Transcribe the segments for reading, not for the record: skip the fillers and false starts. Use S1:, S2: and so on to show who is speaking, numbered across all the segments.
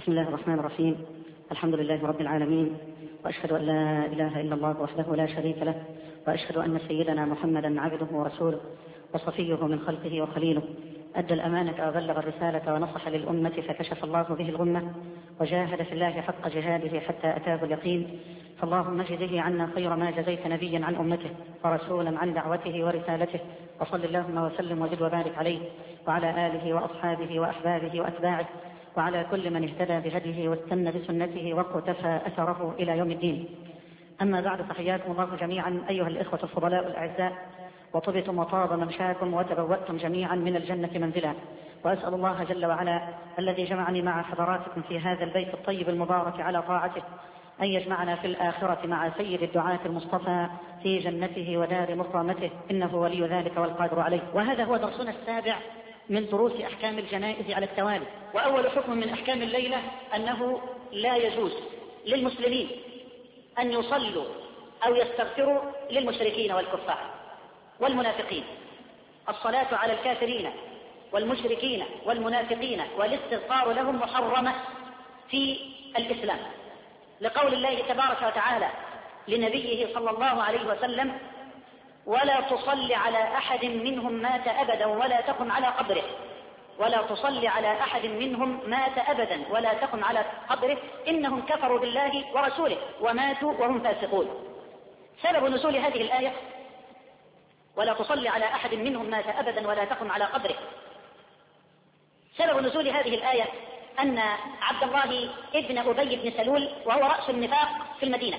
S1: بسم الله الرحمن الرحيم. الحمد لله رب العالمين، وأشهد أن لا إله إلا الله وحده لا شريك له، وأشهد أن سيدنا محمدا عبده ورسوله وصفيه من خلقه وخليله، أدى الأمانة وبلغ الرسالة ونصح للأمة فكشف الله به الغمة، وجاهد في الله حق جهاده حتى أتاه اليقين. فاللهم اجزه عنا خير ما جزيت نبيا عن أمته ورسولا عن دعوته ورسالته، وصل اللهم وسلم وزد وبارك عليه وعلى آله وأصحابه وأحبابه وأتباعه وعلى كل من اهتدى بهديه واستنى بسنته واقتفى أثره إلى يوم الدين. أما بعد، فحياكم الله جميعا أيها الإخوة الفضلاء الأعزاء، وطبتم وطاب ممشاكم وتبوأتم جميعا من الجنة منزلا، وأسأل الله جل وعلا الذي جمعني مع حضراتكم في هذا البيت الطيب المبارك على طاعته أن يجمعنا في الآخرة مع سيد الدعاة المصطفى في جنته ودار مقامته، إنه ولي ذلك والقادر عليه. وهذا هو درسنا السابع من دروس أحكام الجنائز على التوالي. وأول حكم من أحكام الليلة أنه لا يجوز للمسلمين أن يصلوا أو يستغفروا للمشركين والكفار والمنافقين. الصلاة على الكافرين والمشركين والمنافقين والاستغفار لهم محرمة في الإسلام، لقول الله تبارك وتعالى لنبيه صلى الله عليه وسلم: ولا تصل على أحد منهم مات أبدا ولا تقم على قبره. ولا تصل على أحد منهم مات أبدا ولا تقم على قبره إنهم كفروا بالله ورسوله وماتوا وهم فاسقون. سبب نزول هذه الآية: ولا تصل على أحد منهم مات أبدا ولا تقم على قبره. سبب نزول هذه الآية أن عبد الله ابن أبي بن سلول وهو رأس النفاق في المدينة،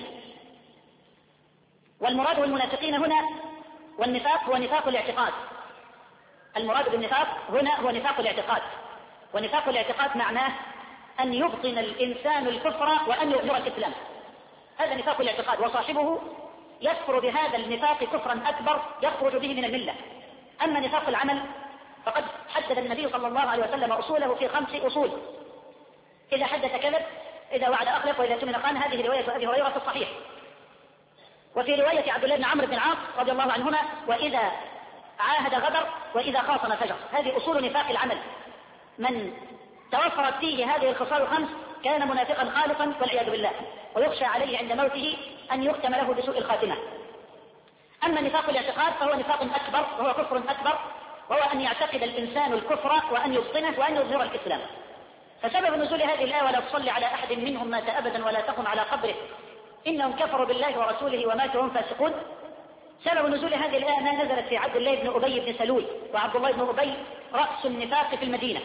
S1: والمراد بالمنافقين هنا والنفاق هو نفاق الاعتقاد. المراد بالنفاق هنا هو نفاق الاعتقاد، ونفاق الاعتقاد معناه أن يبطن الإنسان الكفر وأن يظهر الإسلام. هذا نفاق الاعتقاد، وصاحبه يكفر بهذا النفاق كفرا أكبر يخرج به من الملة. أما نفاق العمل فقد حدد النبي صلى الله عليه وسلم أصوله في 5 أصول: إذا حدث كذب، إذا وعد أخلف، وإذا اؤتمن خان. هذه رواية أبي هريرة في الصحيح. وفي رواية عبد الله بن عمرو بن العاص رضي الله عنهما: وإذا عاهد غدر، وإذا خاصم فجر. هذه أصول نفاق العمل. من توفرت فيه هذه الخصال 5 كان منافقا خالصا والعياذ بالله، ويخشى عليه عند موته أن يختم له بسوء الخاتمة. أما نفاق الاعتقاد فهو نفاق أكبر وهو كفر أكبر، وهو أن يعتقد الإنسان الكفر وأن يبطنه وأن يظهر الإسلام. فسبب نزول هذه الآية: ولا تصلي على أحد منهم مات أبدا ولا تقم على قبره إنهم كفروا بالله ورسوله وماتوا وهم فاسقون. سبب نزول هذه الآية ما نزلت في عبد الله بن أبي بن سلول، وعبد الله بن أبي رأس النفاق في المدينة.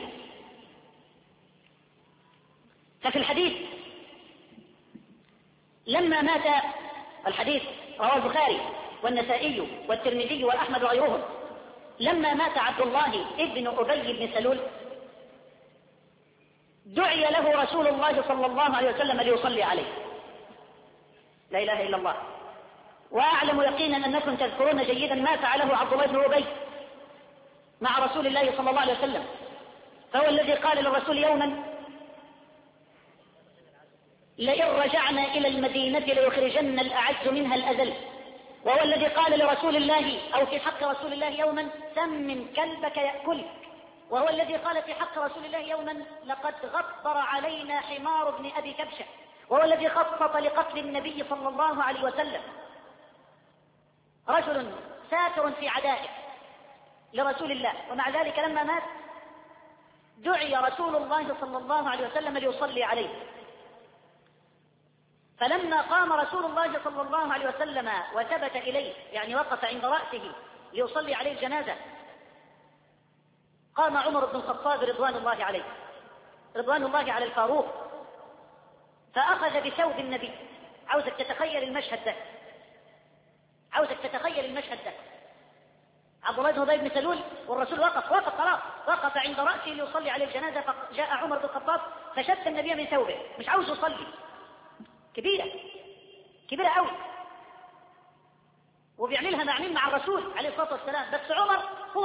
S1: ففي الحديث لما مات، الحديث رواه البخاري والنسائي والترمذي وأحمد وغيرهم، لما مات عبد الله ابن أبي بن سلول دعي له رسول الله صلى الله عليه وسلم ليصلي عليه. لا إله إلا الله. وأعلم يقينا أنكم تذكرون جيدا ما فعله عبد الله بن أبي مع رسول الله صلى الله عليه وسلم. فهو الذي قال للرسول يوما: لئن رجعنا إلى المدينة ليخرجن الأعز منها الأذل. وهو الذي قال لرسول الله أو في حق رسول الله يوما: سمن كلبك يأكلك. وهو الذي قال في حق رسول الله يوما: لقد غبر علينا حمار ابن أبي كبشة. وهو الذي خطط لقتل النبي صلى الله عليه وسلم. رجل ساتر في عدائه لرسول الله، ومع ذلك لما مات دعي رسول الله صلى الله عليه وسلم ليصلي عليه. فلما قام رسول الله صلى الله عليه وسلم وثبت إليه، يعني وقف عند رأسه ليصلي عليه الجنازة، قام عمر بن الخطاب رضوان الله عليه، رضوان الله على الفاروق، فأخذ بثوب النبي. عاوزك تتخيل المشهد ده، عاوزك تتخيل المشهد ده. عبد الله بن أبي بن سلول والرسول وقف خلاص، وقف عند رأسه ليصلي عليه الجنازة، فجاء عمر بن الخطاب فشد النبي من ثوبه، مش عاوز يصلي. كبيرة قوي، وبيعملها مع الرسول عليه الصلاة والسلام. بس عمر هو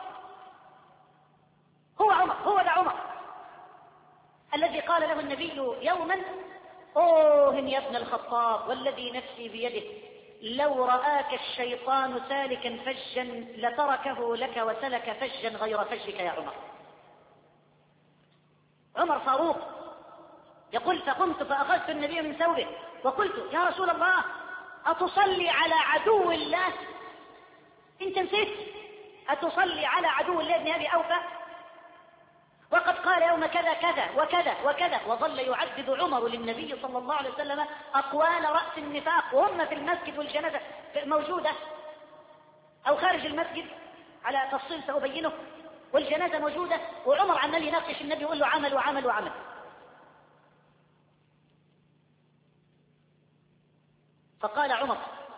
S1: ده عمر الذي قال له النبي يوما: أوه يا ابن الخطاب والذي نفسي بيده، لو رآك الشيطان سالكا فجا لتركه لك وسلك فجا غير فجك يا عمر. عمر فاروق يقول فقمت فأخذت النبي من ثوبه وقلت يا رسول الله أتصلي على عدو الله؟ أنت نسيت أتصلي على عدو الله ابن أبي أوفى؟ وقد قال يوم كذا كذا وكذا وكذا. وظل يعدد عمر للنبي صلى الله عليه وسلم أقوال رأس النفاق وهم في المسجد والجنازة موجودة أو خارج المسجد على تفصيل سأبينه، والجنازة موجودة، وعمر عمال يناقش النبي يقول له عمل وعمل وعمل. فقال عمر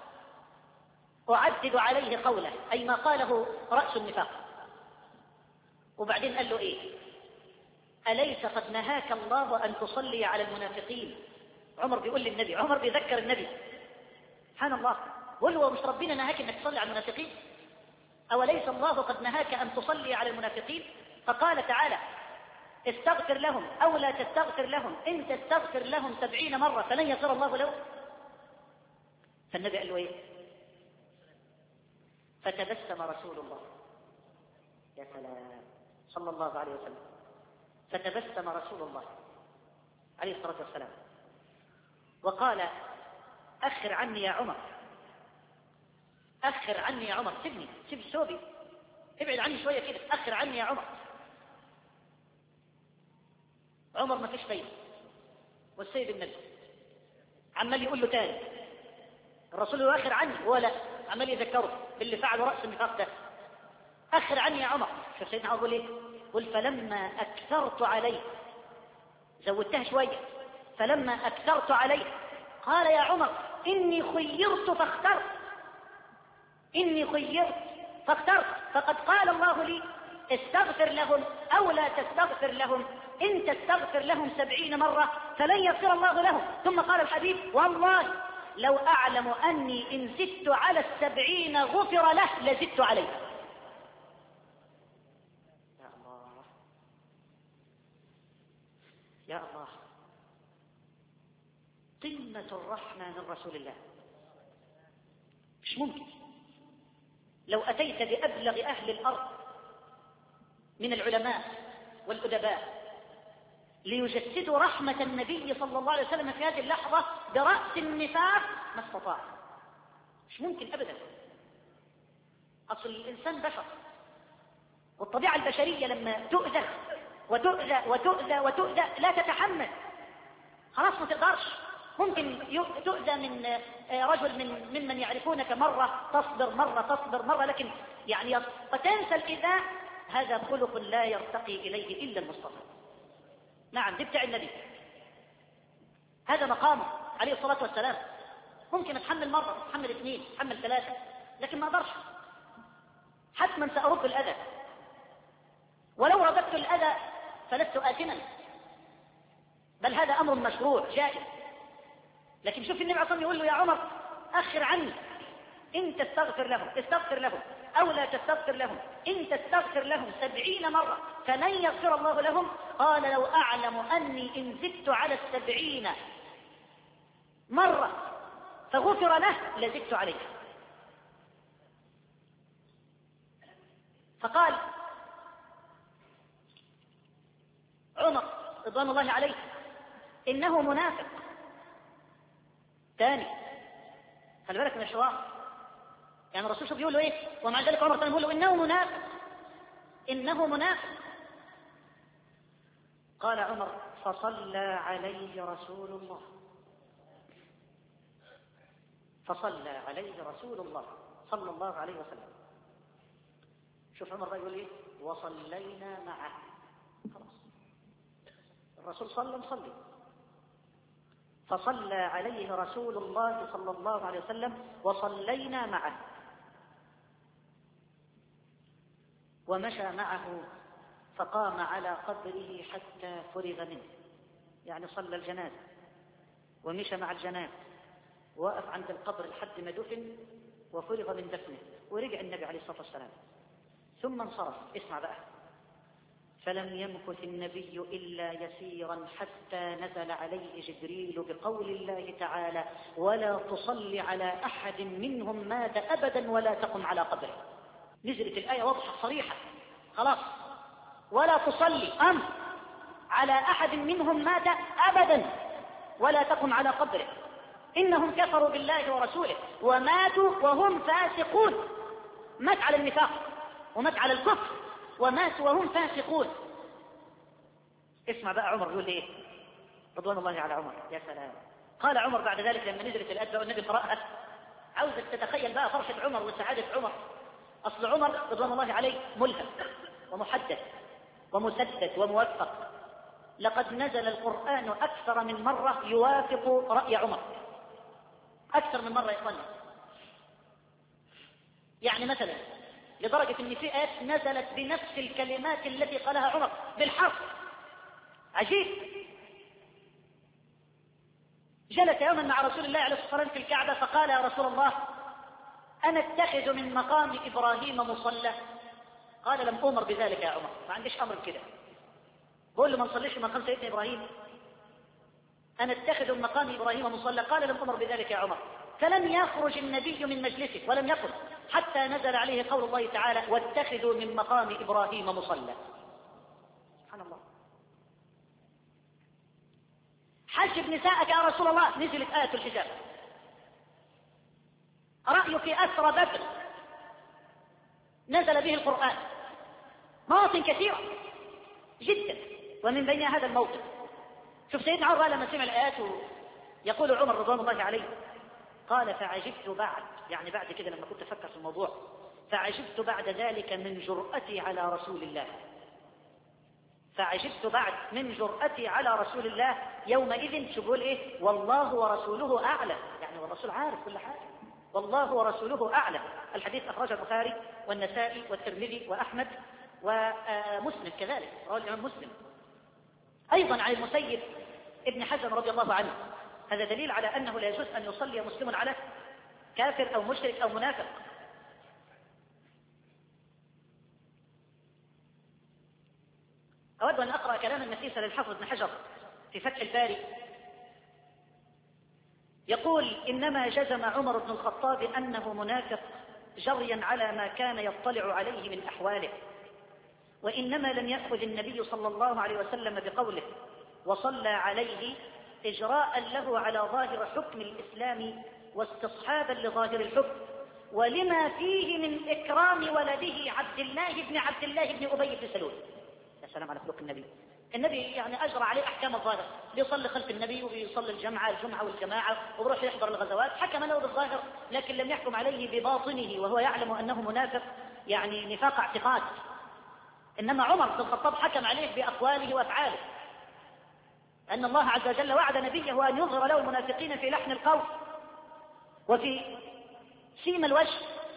S1: أعدد عليه قوله، أي ما قاله رأس النفاق. وبعدين قال له إيه؟ أليس قد نهاك الله أن تصلي على المنافقين؟ عمر بيقول للنبي، عمر بيذكر النبي، سبحان الله، قل له مش ربنا نهاك أنك تصلي على المنافقين؟ أوليس الله قد نهاك أن تصلي على المنافقين؟ فقال تعالى استغفر لهم أو لا تستغفر لهم، إن تستغفر لهم 70 مرة فلن يغفر الله لهم. فالنبي قال له إيه؟ فتبسم رسول الله، يا سلام، صلى الله عليه وسلم، فتبسم رسول الله عليه الصلاة والسلام وقال أخر عني يا عمر، أخر عني يا عمر، سيبني، سيب ثوبي، ابعد عني شوية كده، أخر عني يا عمر. عمر ما فيش فايدة، والسيد النبي عمال يقول له تاني، الرسول يؤخر عني ولا عمال يذكره باللي فعله رأس النفاق ده، أخر عني يا عمر. شوف سيدنا عمر يقول إيه؟ قل فلما أكثرت عليه، زودتها شوية، فلما أكثرت عليه قال يا عمر إني خيرت فاخترت، إني خيرت فاخترت، فقد قال الله لي استغفر لهم أو لا تستغفر لهم، إن تستغفر لهم 70 مرة فلن يغفر الله لهم. ثم قال الحبيب والله لو أعلم أني إن زدت على 70 غفر له لزدت عليه. يا الله يا الله، قمة الرحمة من رسول الله. مش ممكن لو أتيت بأبلغ أهل الأرض من العلماء والأدباء ليجسدوا رحمة النبي صلى الله عليه وسلم في هذه اللحظة برأس النفاق ما استطاع. مش ممكن أبدا. أصل الإنسان بشر، والطبيعة البشرية لما تؤذى وتؤذى وتؤذى وتؤذى لا تتحمل، خلاص ما تقدرش. ممكن تؤذى من رجل ممن يعرفونك مرة تصبر، مرة تصبر، مرة، لكن يعني وتنسى الإيذاء. هذا خلق لا يرتقي إليه إلا المصطفى. نعم، دي بتاع النبي، هذا مقامه عليه الصلاة والسلام. ممكن أتحمل مرة، أتحمل 2، أتحمل 3، لكن ما أقدرش. حتما سأرد الأذى، ولو رددت الأذى فلست آثما، بل هذا أمر مشروع جائز. لكن شوف النبي عليه الصلاة والسلام يقول له يا عمر أخر عني، إن تستغفر لهم، استغفر لهم أو لا تستغفر لهم، إن تستغفر لهم 70 مرة فلن يغفر الله لهم. قال لو أعلم أني إن زدت على 70 مرة فغفر له لزدت عليه. فقال عمر رضوان الله عليه إنه منافق. ثاني، خلي بالك من الحوار، يعني الرسول شوف بيقول له ايه، ومع ذلك عمر كان يقول له انه منافق، انه منافق. قال عمر فصلى عليه رسول الله، فصلى عليه رسول الله صلى الله عليه وسلم. شوف عمر بقى يقول ايه، وصلينا معه. خلاص الرسول صلى نصلي. فصلى عليه رسول الله صلى الله عليه وسلم وصلينا معه، ومشى معه فقام على قبره حتى فرغ منه، يعني صلى الجنازة ومشى مع الجنازة، وقف عند القبر لحد ما دفن وفرغ من دفنه، ورجع النبي عليه الصلاة والسلام ثم انصرف. اسمع بقى، فلم يمكث النبي إلا يسيرا حتى نزل عليه جبريل بقول الله تعالى ولا تصلي على أحد منهم مات أبدا ولا تقم على قبره. نزلت الآية واضحة صريحة، خلاص، ولا تصلي أمر على أحد منهم مات أبدا ولا تقم على قبره، إنهم كفروا بالله ورسوله وماتوا وهم فاسقون. مات على النفاق ومات على الكفر وماتوا وهم فاسقون. اسمع بقى عمر يقول ايه رضوان الله على عمر. يا سلام. قال عمر بعد ذلك لما نزلت الآية والنبي قرأها، عاوزك تتخيل بقى فرحة عمر وسعادة عمر. أصل عمر رضوان الله عليه ملهم ومحدث ومسدد وموفق. لقد نزل القرآن أكثر من مرة يوافق رأي عمر، أكثر من مرة يقول. يعني مثلا لدرجة أن في آيات نزلت بنفس الكلمات التي قالها عمر بالحرف. عجيب. جلس يوما مع رسول الله عليه الصلاة والسلام في الكعبة فقال: يا رسول الله، أنا اتخذ من مقام إبراهيم مصلى؟ قال: لم أمر بذلك يا عمر، ما عنديش أمر كده. بقول له: ما نصليش في مقام سيدنا إبراهيم؟ أنا اتخذ من مقام إبراهيم مصلى؟ قال: لم أمر بذلك يا عمر. فلم يخرج النبي من مجلسه ولم يقل حتى نزل عليه قول الله تعالى: واتخذوا من مقام إبراهيم مصلى. سبحان الله. حجب نساءك يا رسول الله، نزلت آية الحجاب. رأيك أسرى بدر، نزل به القرآن. مواطن كثيرة جدا، ومن بين هذا الموطن شوف سيدنا عمر لما سمع الآيات يقول عمر رضوان الله عليه، قال: فعجبت بعد، يعني بعد كده لما كنت أفكر في الموضوع، فعجبت بعد ذلك من جرأتي على رسول الله. فعجبت بعد من جرأتي على رسول الله يومئذ. شو بقول ايه؟ والله ورسوله أعلم، يعني والرسول عارف كل حاجة. والله ورسوله أعلم. الحديث أخرجه البخاري والنسائي والترمذي وأحمد ومسلم كذلك، رواه الإمام مسلم. أيضا عن المسيب ابن حزم رضي الله عنه. هذا دليل على أنه لا يجوز أن يصلي مسلم على كافر أو مشرك أو منافق. أود أن أقرأ كلاما نفيسا للحافظ ابن حجر في فتح الباري. يقول: إنما جزم عمر بن الخطاب أنه منافق جريا على ما كان يطلع عليه من أحواله، وإنما لم يأخذ النبي صلى الله عليه وسلم بقوله وصلى عليه إجراء له على ظاهر حكم الإسلام واستصحابا لظاهر الحكم، ولما فيه من إكرام ولده عبد الله بن أبي بن سلول. يا سلام على خلق النبي. النبي يعني أجرى عليه أحكام الظاهر، بيصلي خلف النبي وبيصلي الجمعة والجماعة وبروح يحضر الغزوات، حكم له بالظاهر لكن لم يحكم عليه بباطنه وهو يعلم أنه منافق، يعني نفاق اعتقاد. إنما عمر بن الخطاب حكم عليه بأقواله وأفعاله، أن الله عز وجل وعد نبيه أن يظهر له المنافقين في لحن القول وفي سيم الوجه.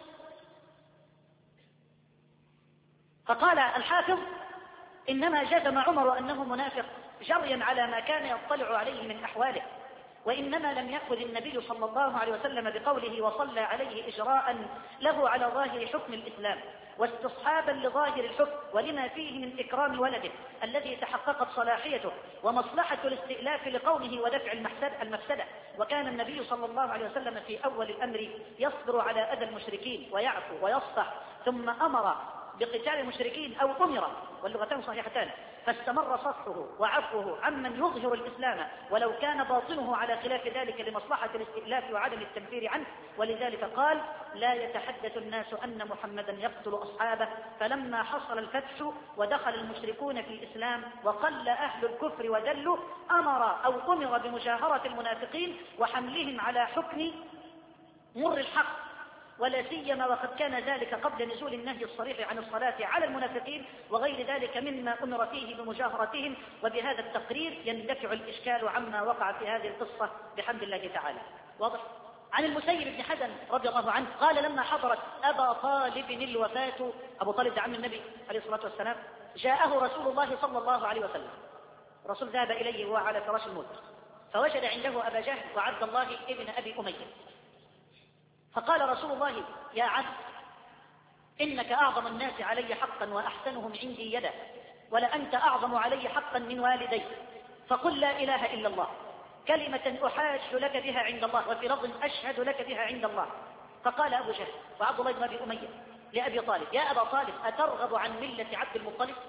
S1: فقال الحافظ: إنما جزم عمر أنه منافق جريا على ما كان يطلع عليه من أحواله، وإنما لم يأخذ النبي صلى الله عليه وسلم بقوله وصلى عليه إجراء له على ظاهر حكم الإسلام واستصحابا لظاهر الحكم، ولما فيه من إكرام ولده الذي تحققت صلاحيته ومصلحة الاستئلاف لقومه ودفع المفسدة. وكان النبي صلى الله عليه وسلم في أول الأمر يصبر على أذى المشركين ويعفو ويصفح، ثم أمر بقتال المشركين أو أمر، واللغتان صحيحتان، فاستمر صفحه وعفوه عمن يظهر الإسلام ولو كان باطنه على خلاف ذلك لمصلحة الاستئلاف وعدم التنفير عنه. ولذلك قال: لا يتحدث الناس أن محمدا يقتل أصحابه. فلما حصل الفتح ودخل المشركون في الإسلام وقل أهل الكفر وذلوا، أمر بمجاهرة المنافقين وحملهم على حكم مر الحق، ولا سيما وقد كان ذلك قبل نزول النهي الصريح عن الصلاة على المنافقين وغير ذلك مما أمر فيه بمجاهرتهم. وبهذا التقرير يندفع الإشكال عما وقع في هذه القصة بحمد الله تعالى. واضح؟ عن المسيب بن حزم رضي الله عنه قال: لما حضرت أبا طالب الوفاة، أبو طالب عم النبي عليه الصلاة والسلام، جاءه رسول الله صلى الله عليه وسلم. الرسول ذهب إليه وهو على فراش الموت، فوجد عنده أبا جهل وعبد الله ابن أبي أمية. فقال رسول الله: يا عبد، إنك أعظم الناس علي حقا وأحسنهم عندي يدا، ولأنت أعظم علي حقا من والدي، فقل لا إله إلا الله، كلمة أحاج لك بها عند الله، وفي لفظ أشهد لك بها عند الله. فقال أبو جهل وعبد الله بن أبي أمية لأبي طالب: يا أبا طالب، أترغب عن ملة عبد المطلب؟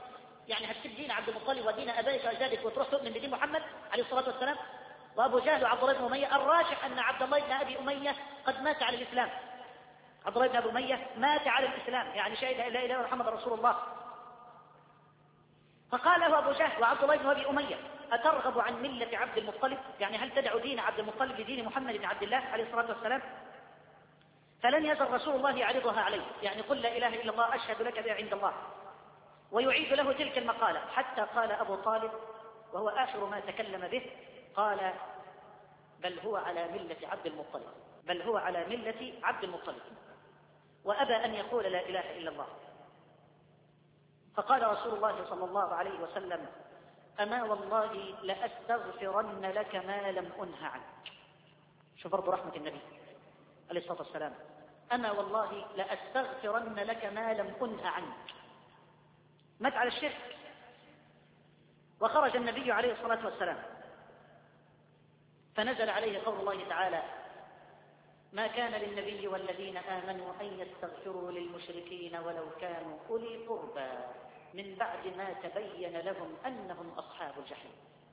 S1: يعني هتسيب دين عبد المطلب ودين أبائك وأجدادك وتروح تؤمن بدين محمد عليه الصلاة والسلام؟ وأبو جهل وعبد الله بن أمية، الراجح أن عبد الله بن أبي أمية قد مات على الإسلام. عبد الله بن أبي أمية مات على الإسلام، يعني شهد لا إله إلا الله محمد رسول الله. فقال له أبو جهل وعبد الله بن أبي أمية: أترغب عن ملة عبد المطلب؟ يعني هل تدع دين عبد المطلب لدين محمد بن عبد الله عليه الصلاة والسلام؟ فلن يزل رسول الله يعرضها عليه، يعني قل لا إله إلا الله أشهد لك بها عند الله، ويعيد له تلك المقالة، حتى قال أبو طالب وهو آخر ما تكلم به، قال: بل هو على ملة عبد المطلب، بل هو على ملة عبد المطلب، وأبى أن يقول لا إله إلا الله. فقال رسول الله صلى الله عليه وسلم: أما والله لأستغفرن لك ما لم أنه عنك. شوف برضو رحمة النبي عليه الصلاة والسلام: أما والله لأستغفرن لك ما لم أنه عنك. مات على الشرك، وخرج النبي عليه الصلاة والسلام، فنزل عليه قول الله تعالى: ما كان للنبي والذين آمنوا أن يستغفروا للمشركين ولو كانوا أولي قربى من بعد ما تبين لهم أنهم أصحاب الجحيم.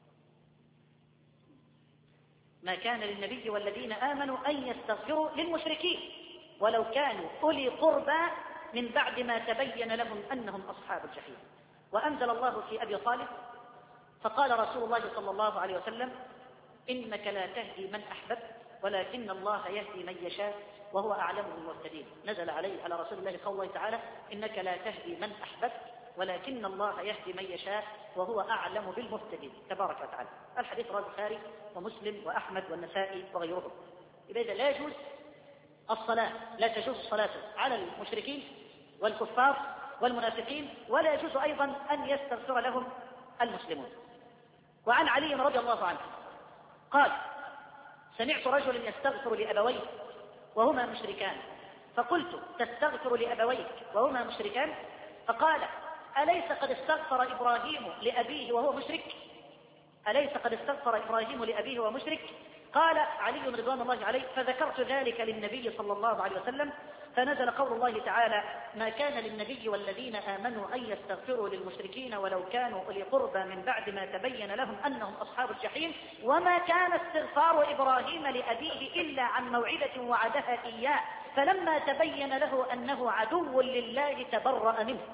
S1: ما كان للنبي والذين آمنوا أن يستغفروا للمشركين ولو كانوا أولي قربى من بعد ما تبين لهم أنهم أصحاب الجحيم. وأنزل الله في أبي طالب، فقال رسول الله صلى الله عليه وسلم: إنك لا تهدي من أحببت ولكن الله يهدي من يشاء وهو أعلم بالمهتدين. نزل عليه على رسول الله قوله تعالى: إنك لا تهدي من أحببت ولكن الله يهدي من يشاء وهو أعلم بالمهتدين تبارك وتعالى. الحديث رواه البخاري ومسلم وأحمد والنسائي وغيرهم. إذا لا يجوز الصلاة، لا تجوز الصلاة على المشركين والكفار والمنافقين، ولا يجوز أيضا أن يستغفر لهم المسلمون. وعن علي رضي الله عنه قال: سمعت رجلا يستغفر لأبويه وهما مشركان، فقلت: تستغفر لأبويك وهما مشركان؟ فقال: أليس قد استغفر إبراهيم لأبيه وهو مشرك؟ أليس قد استغفر إبراهيم لأبيه وهو مشرك؟ قال علي رضوان الله عليه: فذكرت ذلك للنبي صلى الله عليه وسلم، فنزل قول الله تعالى: ما كان للنبي والذين آمنوا أن يستغفروا للمشركين ولو كانوا أولي قربى من بعد ما تبين لهم أنهم أصحاب الجحيم، وما كان استغفار إبراهيم لأبيه إلا عن موعدة وعدها إياه، فلما تبين له أنه عدو لله تبرأ منه.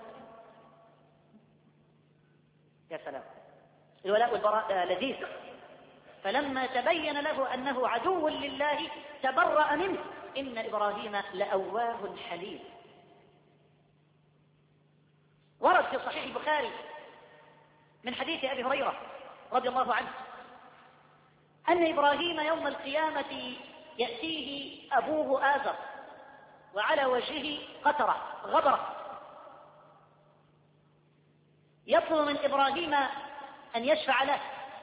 S1: يا سلام، الولاء والبراء لذيذ. فلما تبين له أنه عدو لله تبرأ منه، إن إبراهيم لأواه حليم. ورد في صحيح البخاري من حديث أبي هريرة رضي الله عنه أن إبراهيم يوم القيامة يأتيه أبوه آزر وعلى وجهه قطرة غبرة، يطلب من إبراهيم أن يشفع له،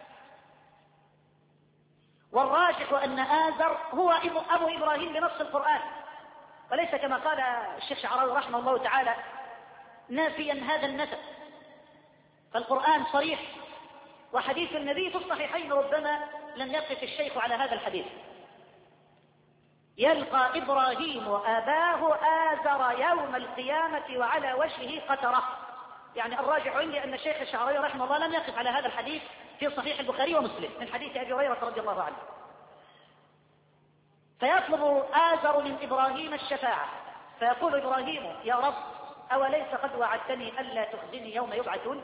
S1: والراجح أن آزر هو أبو إبراهيم بنص القرآن، وليس كما قال الشيخ شعراوي رحمه الله تعالى نافيا هذا النسب. فالقرآن صريح، وحديث النبي في الصحيحين ربما لم يقف الشيخ على هذا الحديث: يلقى إبراهيم أباه آزر يوم القيامة وعلى وجهه قترة. يعني الراجح عندي أن الشيخ الشعراوي رحمه الله لم يقف على هذا الحديث في صحيح البخاري ومسلم من حديث أبي هريرة رضي الله عنه. فيطلب آزر من إبراهيم الشفاعة، فيقول إبراهيم: يا رب، أوليس قد وعدتني ألا تخزني يوم يبعثون؟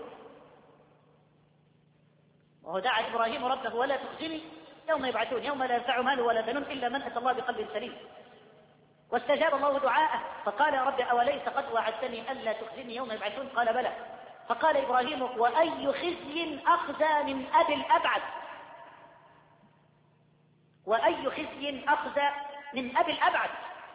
S1: وهو دعا إبراهيم ربه: ولا تخزني يوم يبعثون، يوم لا ينفع مال ولا بنون إلا من أتى الله بقلب سليم. واستجاب الله دعاءه فقال: يا رب، أوليس قد وعدتني ألا تخزني يوم يبعثون؟ قال: بلى. فقال إبراهيم: وأي خزي أخزى من أبي الأبعد، وأي خزي أخزى من أبي الأبعد.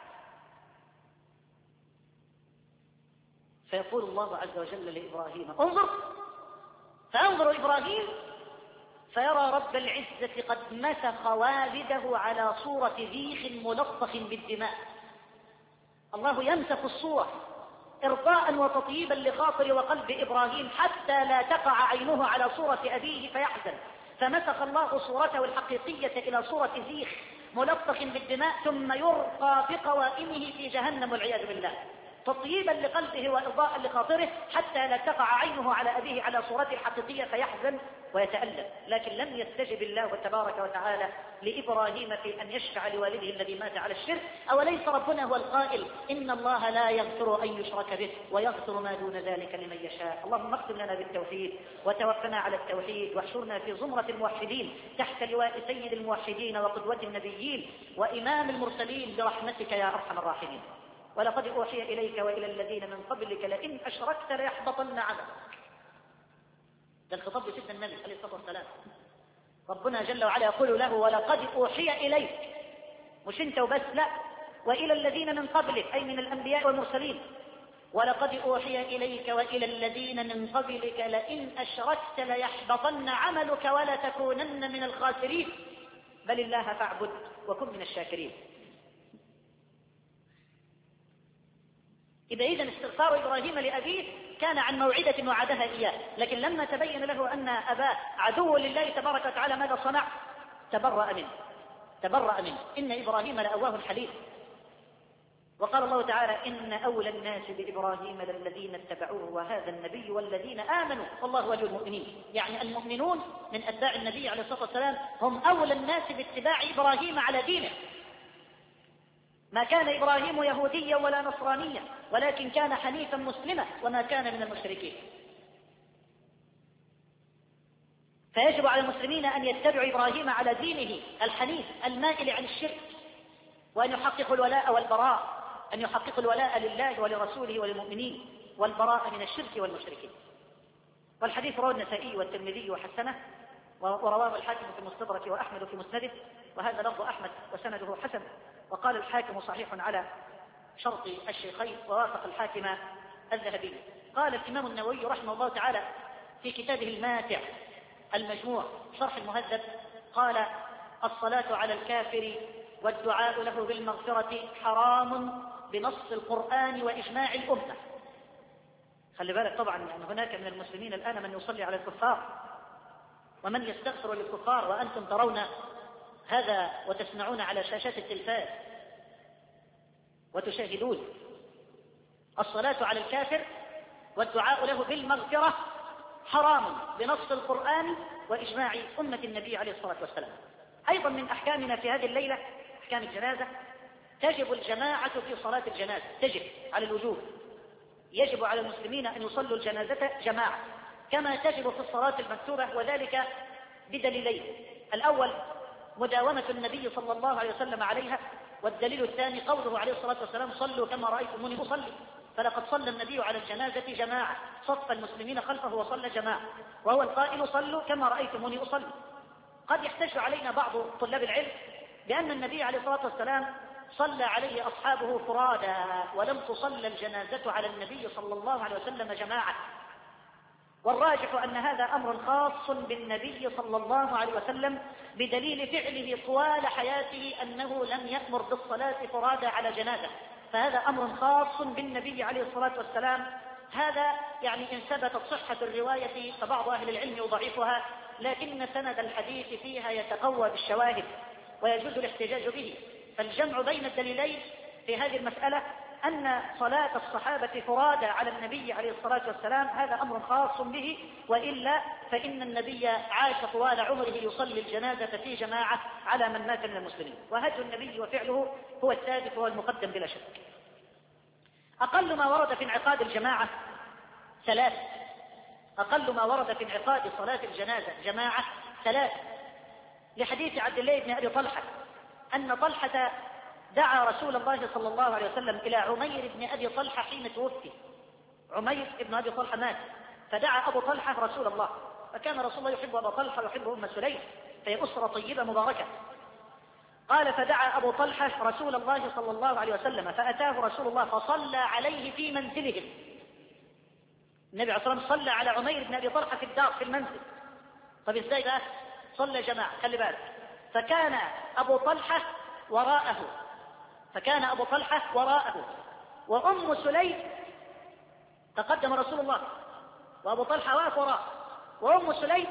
S1: فيقول الله عز وجل لإبراهيم: انظر. فينظر إبراهيم فيرى رب العزة قد مسخ والده على صورة ذيخ ملطخ بالدماء. الله يمسخ الصورة إرضاء وتطييبا لخاطر وقلب إبراهيم حتى لا تقع عينه على صورة أبيه فيحزن، فمسخ الله صورته الحقيقية إلى صورة ذيخ ملطخ بالدماء، ثم يرقى بقوائمه في جهنم والعياذ بالله.
S2: تطييبا لقلبه وإرضاء لخاطره، حتى لا تقع عينه على أبيه على صورته الحقيقية فيحزن ويتألم. لكن لم يستجب الله تبارك وتعالى لإبراهيم في أن يشفع لوالده الذي مات على الشرك. أوليس ربنا هو القائل إن الله لا يغفر أن يشرك به ويغفر ما دون ذلك لمن يشاء؟ اللهم اختم لنا بالتوحيد وتوفنا على التوحيد، واحشرنا في زمرة الموحدين تحت لواء سيد الموحدين وقدوة النبيين وإمام المرسلين برحمتك يا أرحم الراحمين. ولقد أوحي إليك وإلى الذين من قبلك لئن أشركت ليحبطن عملك. ده الخطاب لسيدنا النبي عليه الصلاة والسلام. ربنا جل وعلا يقول له ولقد أوحي إليك، مش انت وبس، لا، وإلى الذين من قبلك أي من الأنبياء والمرسلين. ولقد أوحي إليك وإلى الذين من قبلك لئن أشركت ليحبطن عملك ولا تكونن من الخاسرين بل الله فاعبد وكن من الشاكرين. إذا استغفار إبراهيم لأبيه كان عن موعدة وعدها إياه، لكن لما تبين له أن أباه عدو لله تبارك وتعالى ماذا صنع؟ تبرأ منه. إن إبراهيم لأواه حليم. وقال الله تعالى إن أولى الناس بإبراهيم للذين اتبعوه وهذا النبي والذين آمنوا والله ولي المؤمنين. يعني المؤمنون من أتباع النبي عليه الصلاة والسلام هم أولى الناس باتباع إبراهيم على دينه. ما كان إبراهيم يهوديا ولا نصرانيا ولكن كان حنيفا مسلما وما كان من المشركين. فيجب على المسلمين أن يتبعوا إبراهيم على دينه الحنيف المائل عن الشرك، وأن يحققوا الولاء والبراء، أن يحققوا الولاء لله ولرسوله وللمؤمنين والبراء من الشرك والمشركين. والحديث رواه النسائي والترمذي وحسنه، ورواه الحاكم في المستدرك وأحمد في مسنده، وهذا لفظ أحمد وسنده حسن. وقال الحاكم صحيح على شرط الشيخين، ووافق الحاكم الذهبي. قال الإمام النووي رحمه الله تعالى في كتابه الماتع المجموع شرح المهذب قال الصلاة على الكافر والدعاء له بالمغفرة حرام بنص القرآن وإجماع الأمة. خلي بالك طبعا أن هناك من المسلمين الآن من يصلي على الكفار ومن يستغفر للكفار، وأنتم ترون هذا وتسمعون على شاشات التلفاز وتشاهدون. الصلاة على الكافر والدعاء له بالمغفرة حرام بنص القرآن وإجماع أمة النبي عليه الصلاة والسلام. أيضا من أحكامنا في هذه الليلة أحكام الجنازة، تجب الجماعة في صلاة الجنازة، تجب على الوجوب، يجب على المسلمين أن يصلوا الجنازة جماعة كما تجب في الصلاة المكتوبة، وذلك بدليلين: الأول مداومة النبي صلى الله عليه وسلم عليها، والدليل الثاني قوله عليه الصلاة والسلام صلوا كما رأيتموني أصلي. فلقد صلى النبي على الجنازة جماعة، صف المسلمين خلفه وصلى جماعة، وهو القائل صلوا كما رأيتموني أصلي. قد يحتج علينا بعض طلاب العلم بأن النبي عليه الصلاة والسلام صلى عليه أصحابه فرادا ولم تصلى الجنازة على النبي صلى الله عليه وسلم جماعة، والراجح أن هذا أمر خاص بالنبي صلى الله عليه وسلم بدليل فعله طوال حياته أنه لم يأمر بالصلاة فرادا على جنازة، فهذا أمر خاص بالنبي عليه الصلاة والسلام. هذا يعني إن ثبتت صحة الرواية فبعض أهل العلم يضعفها، لكن سند الحديث فيها يتقوى بالشواهد ويجوز الاحتجاج به. فالجمع بين الدليلين في هذه المسألة أن صلاة الصحابة فرادى على النبي عليه الصلاة والسلام هذا أمر خاص به، وإلا فإن النبي عاش طوال عمره يصلي الجنازة في جماعة على من مات من المسلمين، وهدي النبي وفعله هو الثابت والمقدم بلا شك. أقل ما ورد في انعقاد الجماعة ثلاث، أقل ما ورد في انعقاد صلاة الجنازة جماعة ثلاث، لحديث عبد الله بن أبي طلحة أن طلحة دعا رسول الله صلى الله عليه وسلم إلى عمير بن أبي طلحة حين توفي. عمير بن أبي طلحة مات، فدعا أبو طلحة رسول الله، فكان رسول الله يحب أبا طلحة ويحب أم سليم، فهي أسرة طيبة مباركة. قال فدعا أبو طلحة رسول الله صلى الله عليه وسلم فأتاه رسول الله فصلى عليه في منزلهم. النبي عليه الصلاة والسلام صلى على عمير بن أبي طلحة في الدار في المنزل. طب إزاي بقى؟ صلى جماعة، خلي بالك. فكان أبو طلحة وراءه وأم سليم تقدم رسول الله وأبو طلحة واقف وراءه، وأم سليم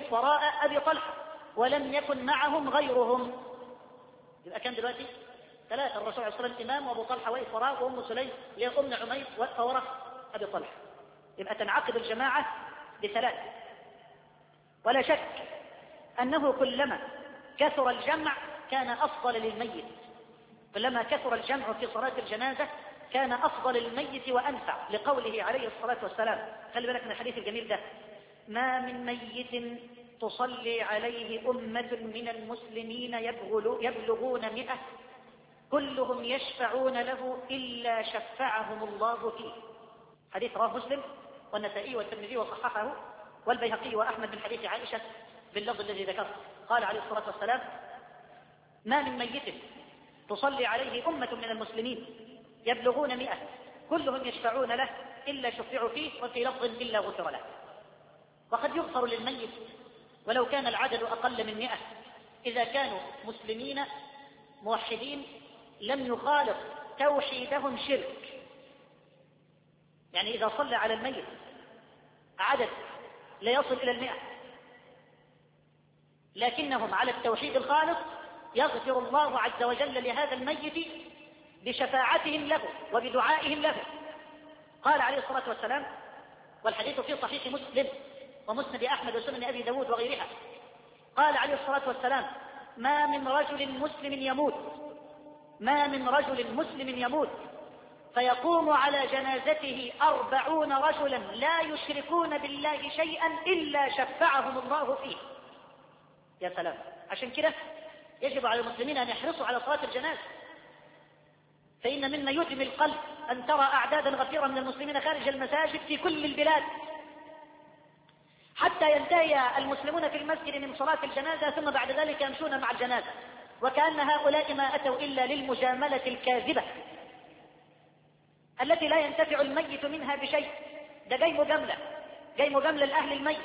S2: وراء أبي طلحة ولم يكن معهم غيرهم. يبقى كان دلوقتي ثلاثة، الرسول عليه الصلاة والسلام إمام، وأبو طلحة واقف وراه، وأم سليم اللي هي أم عمير واقفة وراء أبي طلحة. يبقى تنعقد الجماعة بثلاث. ولا شك أنه كلما كثر الجمع كان أفضل للميت، كلما كثر الجمع في صلاة الجنازة كان أفضل للميت وأنفع، لقوله عليه الصلاة والسلام، خلي بالك من الحديث الجميل ده: ما من ميت تصلي عليه أمة من المسلمين يبلغون 100 كلهم يشفعون له إلا شفعهم الله فيه. حديث رواه مسلم والنسائي والترمذي وصححه والبيهقي وأحمد من حديث عائشة باللفظ الذي ذكرت. قال عليه الصلاة والسلام: ما من ميت تصلي عليه أمة من المسلمين يبلغون 100 كلهم يشفعون له إلا شفعوا فيه، وفي لفظ إلا غفر له. وقد يغفر للميت ولو كان العدد أقل من 100 إذا كانوا مسلمين موحدين لم يخالط توحيدهم شرك. يعني إذا صلى على الميت عدد لا يصل إلى 100 لكنهم على التوحيد الخالص، يغفر الله عز وجل لهذا الميت بشفاعتهم له وبدعائهم له. قال عليه الصلاة والسلام، والحديث في صحيح مسلم ومسند أحمد وسنن أبي داود وغيرها، قال عليه الصلاة والسلام: ما من رجل مسلم يموت فيقوم على جنازته 40 رجلا لا يشركون بالله شيئا إلا شفعهم الله فيه. يا سلام! عشان كده يجب على المسلمين أن يحرصوا على صلاة الجنازة، فإن مما يدمي القلب أن ترى أعدادا غفيرة من المسلمين خارج المساجد في كل البلاد، حتى ينتهي المسلمون في المسجد من صلاة الجنازة ثم بعد ذلك يمشون مع الجنازة، وكأن هؤلاء ما أتوا إلا للمجاملة الكاذبة التي لا ينتفع الميت منها بشيء. ده جاي مجاملة لأهل الميت.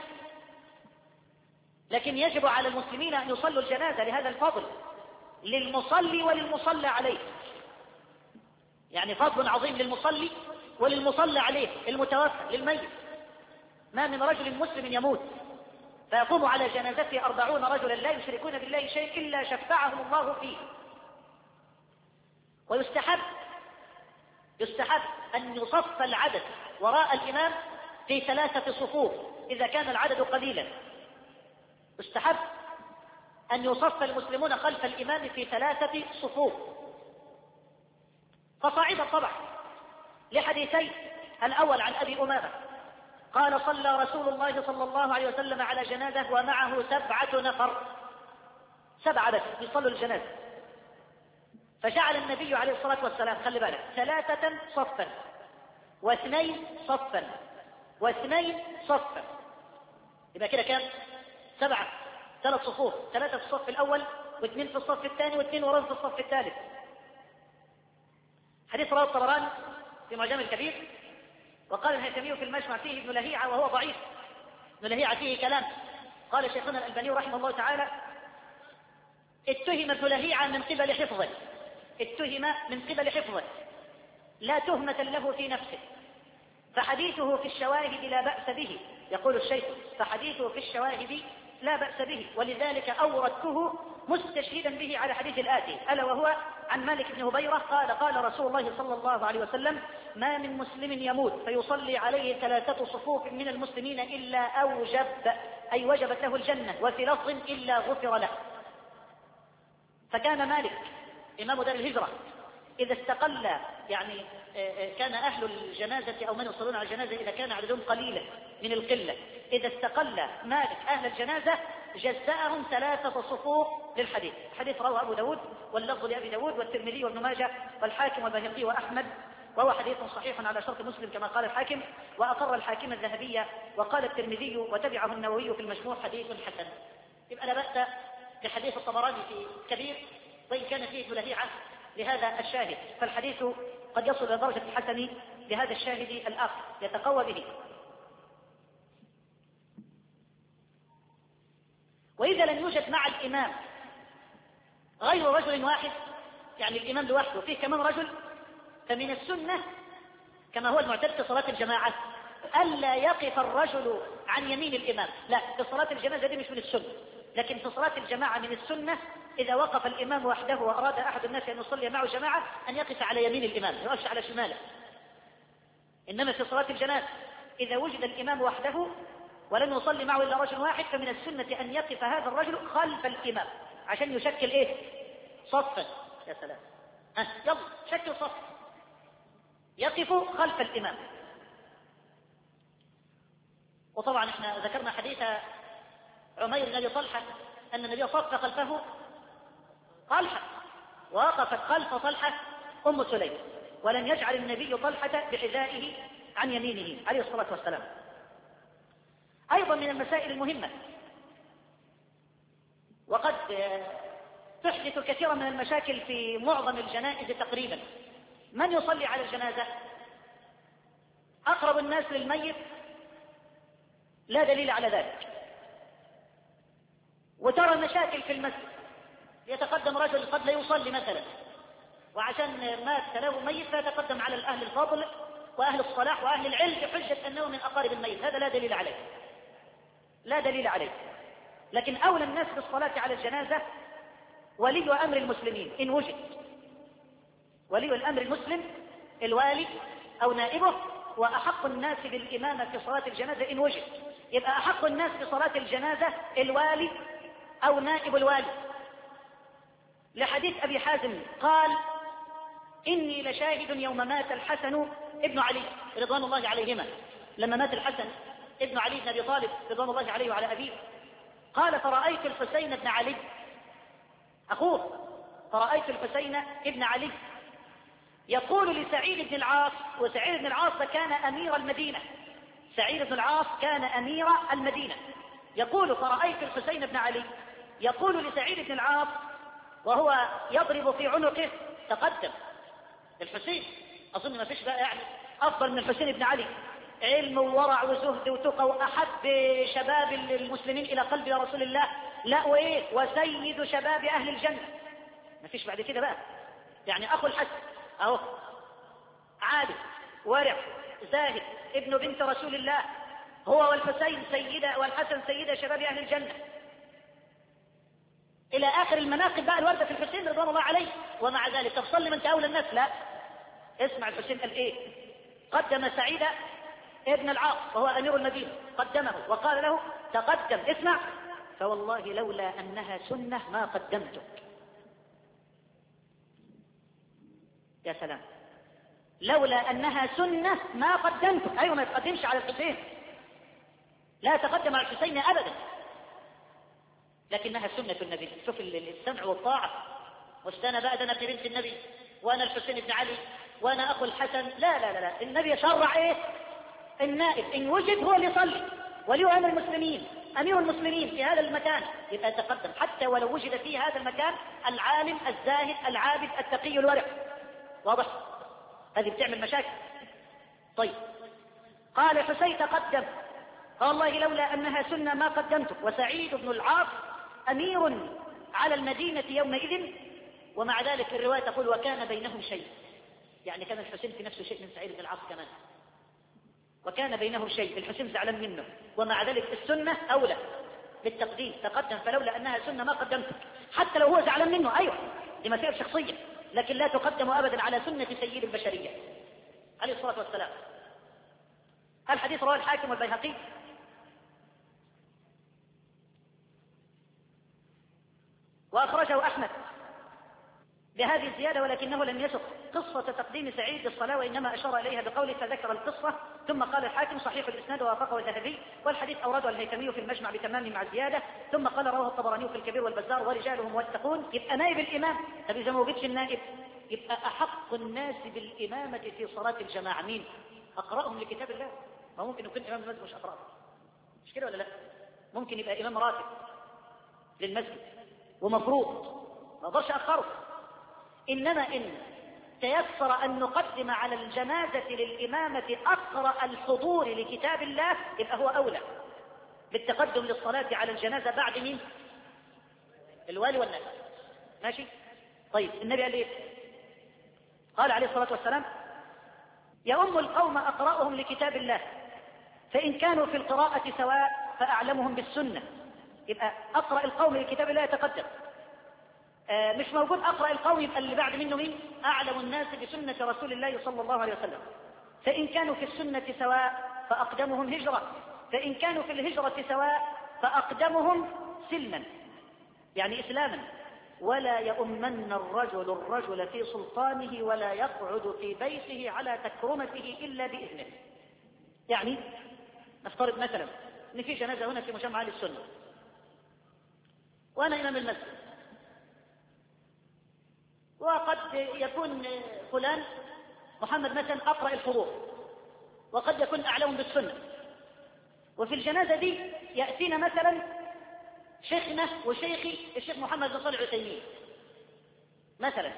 S2: لكن يجب على المسلمين أن يصلوا الجنازة لهذا الفضل للمصلي وللمصلى عليه، يعني فضل عظيم للمصلي وللمصلى عليه المتوفى للميت. ما من رجل مسلم يموت فيقوم على جنازته 40 رجلا لا يشركون بالله شيء إلا شفعهم الله فيه. ويستحب أن يصف العدد وراء الإمام في 3 صفوف إذا كان العدد قليلا. يستحب أن يصف المسلمون خلف الإمام في 3 صفوف فصاعدا طبعا، لحديثين: الأول عن أبي أمامة قال: صلى رسول الله صلى الله عليه وسلم على جنازة ومعه 7 نفر، 7 بس يصلوا الجنازة، فجعل النبي عليه الصلاة والسلام، خلي بالك، 3 صفا و2 صفا و2 صفا، يبقى كده كام؟ 7، 3 صفوف، 3 في الصف الأول و2 في الصف الثاني و2 وراهم في الصف الثالث. حديث رواه الطبراني في معجم الكبير، وقال الهيثمي في المجمع فيه ابن لهيعة وهو ضعيف. ابن لهيعة فيه كلام. قال شيخنا الألباني رحمه الله تعالى: اتهم ابن لهيعة من قبل حفظه لا تهمة له في نفسه، فحديثه في الشواهد لا بأس به. يقول الشيخ: فحديثه في الشواهد لا بأس به، ولذلك أوردته مستشهدا به على حديث الآتي، ألا وهو عن مالك بن هبيرة قال: قال رسول الله صلى الله عليه وسلم: ما من مسلم يموت فيصلي عليه 3 صفوف من المسلمين إلا أوجب، أي وجبت له الجنة، وفي لفظ إلا غفر له. فكان مالك إمام دار الهجرة إذا استقل، يعني كان أهل الجنازة أو من يصلون على الجنازة إذا كان عددهم قليلا من القلة، إذا استقل مالك أهل الجنازة جزأهم 3 صفوف للحديث. حديث رواه أبو داود واللفظ لأبي داود والترمذي وابن ماجه والحاكم والبيهقي وأحمد، وهو حديث صحيح على شرط مسلم كما قال الحاكم، وأقر الحاكم الذهبية وقال الترمذي وتبعه النووي في المجموع حديث حسن. يبقى لا بأس بحديث الطبراني في كبير وإن كان فيه ابن لهيعة لهذا الشاهد، فالحديث قد يصل إلى درجة الحسن لهذا الشاهد الآخر يتقوى به. وإذا لم يوجد مع الإمام غير رجل واحد، يعني الإمام لوحده فيه كمان رجل، فمن السنة كما هو المعتاد في صلاة الجماعة ألا يقف الرجل عن يمين الإمام. لا، في صلاة الجنازة دي مش من السنة، لكن في صلاة الجماعة من السنة إذا وقف الإمام وحده وأراد أحد الناس أن يصلي معه جماعة أن يقف على يمين الإمام، ما يقفش على شماله. إنما في صلاة الجنازة إذا وجد الإمام وحده ولم يصلي معه إلا رجل واحد فمن السنة أن يقف هذا الرجل خلف الإمام عشان يشكل إيه؟ صفا. يا سلام، يلا شكل صف، يقف خلف الإمام. وطبعا احنا ذكرنا حديث عمير بن أبي طلحة أن النبي صف خلفه طلحة، ووقفت خلف طلحة أم سليم، ولم يجعل النبي طلحة بحذائه عن يمينه عليه الصلاة والسلام. أيضا من المسائل المهمة، وقد تحدث كثيرا من المشاكل في معظم الجنائز تقريبا، من يصلي على الجنازة؟ أقرب الناس للميت لا دليل على ذلك، وترى مشاكل في المسجد، يتقدم رجل قد لا يصلي مثلا وعشان مات له ميت فيتقدم على الأهل الفاضل وأهل الصلاح وأهل العلم بحجة أنه من أقارب الميت، هذا لا دليل عليه، لا دليل عليه. لكن أولى الناس بالصلاة على الجنازة ولي أمر المسلمين إن وجد، ولي الأمر المسلم الوالي أو نائبه، وأحق الناس بالإمامة في صلاة الجنازة إن وجد. يبقى أحق الناس بصلاة الجنازة الوالي أو نائب الوالي، لحديث أبي حازم قال: إني لشاهد يوم مات الحسن ابن علي رضوان الله عليهما، لما مات الحسن ابن علي بن أبي طالب رضوان الله عليه وعلى أبيه، قال: فرأيت الحسين بن علي أخوه، فرأيت الحسين ابن علي يقول لسعيد بن العاص، وسعيد بن العاص كان أمير المدينة، سعيد بن العاص كان أمير المدينة، يقول: فرأيت الحسين بن علي يقول لسعيد بن العاص وهو يضرب في عنقه: تقدم. الحسين أظن ما فيش بقى يعني أفضل من الحسين بن علي، علم وورع وزهد وتقى وأحب شباب المسلمين إلى قلب يا رسول الله، لا وإيه، وسيد شباب أهل الجنة، ما فيش بعد كده بقى. يعني أخو الحسن أهو عادل ورع زاهد ابن بنت رسول الله، هو والحسين سيدة والحسن سيدة شباب أهل الجنة، إلى آخر المناقب بقى الوردة في الحسين رضوان الله عليه. ومع ذلك تصلي من أولى الناس؟ لا، اسمع الحسين قال إيه: قدم سعيد ابن العاص وهو أمير المدينة، قدمه وقال له: تقدم. اسمع: فوالله لولا أنها سنة ما قدمتك. يا سلام، لولا أنها سنة ما قدمتك. أيوة، ما يتقدمش على الحسين، لا يتقدم على الحسين أبدا، لكنها سنة النبي. شوف السمع والطاعة، واستنى بقى ده أنا بنت النبي وأنا الحسين بن علي وأنا أخو الحسن، لا لا لا, لا. النبي شرع إيه؟ النائب إن وجد هو اللي يصلي، ولي أمر المسلمين أمير المسلمين في هذا المكان يبقى يتقدم، حتى ولو وجد في هذا المكان العالم الزاهد العابد التقي الورع. واضح؟ هذه بتعمل مشاكل. طيب، قال حسين: تقدم. والله لولا أنها سنة ما قدمتك. وسعيد بن العاص أمير على المدينة يومئذ، ومع ذلك الرواية تقول: وكان بينهم شيء، يعني كان الحسين في نفسه شيء من سعيد بن العاص كمان، وكان بينهم شيء، الحسين زعلان منه، ومع ذلك السنة أولى بالتقديم، تقدم. فلولا أنها سنة ما قدمتك، حتى لو هو زعلان منه، أيوة دي مسائل شخصية، لكن لا تقدم أبدا على سنة سيد البشرية عليه الصلاة والسلام. الحديث رواه الحاكم والبيهقي، وأخرجه أحمد بهذه الزيادة، ولكنه لم يسق قصة تقديم سعيد للصلاة، وإنما أشار إليها بقوله: فذكر القصة. ثم قال الحاكم: صحيح الإسناد ووافقه الذهبي، والحديث أورده الهيثمي في المجمع بتمام مع زيادة. ثم قال: رواه الطبراني في الكبير والبزار ورجاله موثقون. يبقى نائب الإمام. طب إذا ما وجدش النائب يبقى أحق الناس بالإمامة في صلاة الجماعة مين؟ أقرأهم لكتاب الله. ما ممكن يكون إمام المسجد مش أقرأهم، مش كده ولا لا؟ ممكن يبقى إمام راتب للمسجد ومفروض ما أقدرش أخره، إنما إن تيسر أن نقدم على الجنازة للإمامة أقرأ الحضور لكتاب الله يبقى هو أولى بالتقدم للصلاة على الجنازة بعد مين؟ الوالي والنائب. ماشي؟ طيب، النبي قال إيه؟ قال عليه الصلاة والسلام: يؤم القوم أقرأهم لكتاب الله، فإن كانوا في القراءة سواء فأعلمهم بالسنة، يبقى أقرأ القوم لكتاب الله يتقدم. مش موجود أقرأ القوم، يبقى اللي بعد منه مين؟ أعلم الناس بسنة رسول الله صلى الله عليه وسلم. فإن كانوا في السنة سواء فأقدمهم هجرة، فإن كانوا في الهجرة سواء فأقدمهم سلما، يعني إسلاما. ولا يؤمن الرجل في سلطانه ولا يقعد في بيته على تكرمته إلا بإذنه. يعني نفترض مثلا إن في جنازة هنا في مجمع أهل السنة وأنا إمام المسجد، وقد يكون فلان محمد مثلا أقرأ الحضور، وقد يكون أعلم بالسنة، وفي الجنازة دي يأتينا مثلا شيخنا وشيخي الشيخ محمد بن صالح العثيمين مثلا،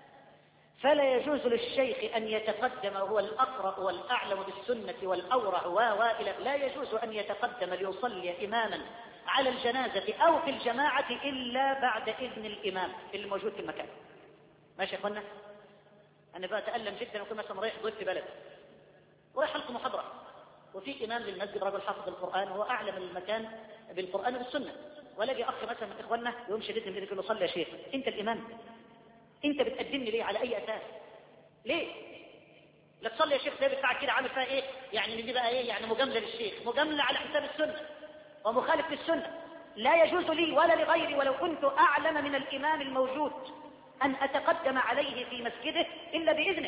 S2: فلا يجوز للشيخ أن يتقدم وهو الأقرأ والأعلم بالسنة والأورع لا يجوز أن يتقدم ليصلي إماما على الجنازة أو في الجماعة إلا بعد إذن الإمام اللي موجود في المكان. ماشي يا أخوانا؟ أنا بقى أتألم جدا وكما مثلا رايح ضيف في بلد ورايح حلقة محاضرة وفي إمام للمسجد رجل حافظ القرآن وهو أعلم المكان بالقرآن والسنة، ولاقي أخ مثلا من إخواننا يوم شديد من يقول له صلي يا شيخ، أنت الإمام، أنت بتقدمني ليه؟ على أي أساس؟ ليه؟ لا تصلي يا شيخ، ده بتاعك كده عامل فيها إيه؟ يعني دي بقى إيه؟ يعني مجاملة للشيخ، مجاملة على حساب السنة ومخالف للسنة. لا يجوز لي ولا لغيري ولو كنت أعلم من الإمام الموجود أن أتقدم عليه في مسجده إلا بإذنه.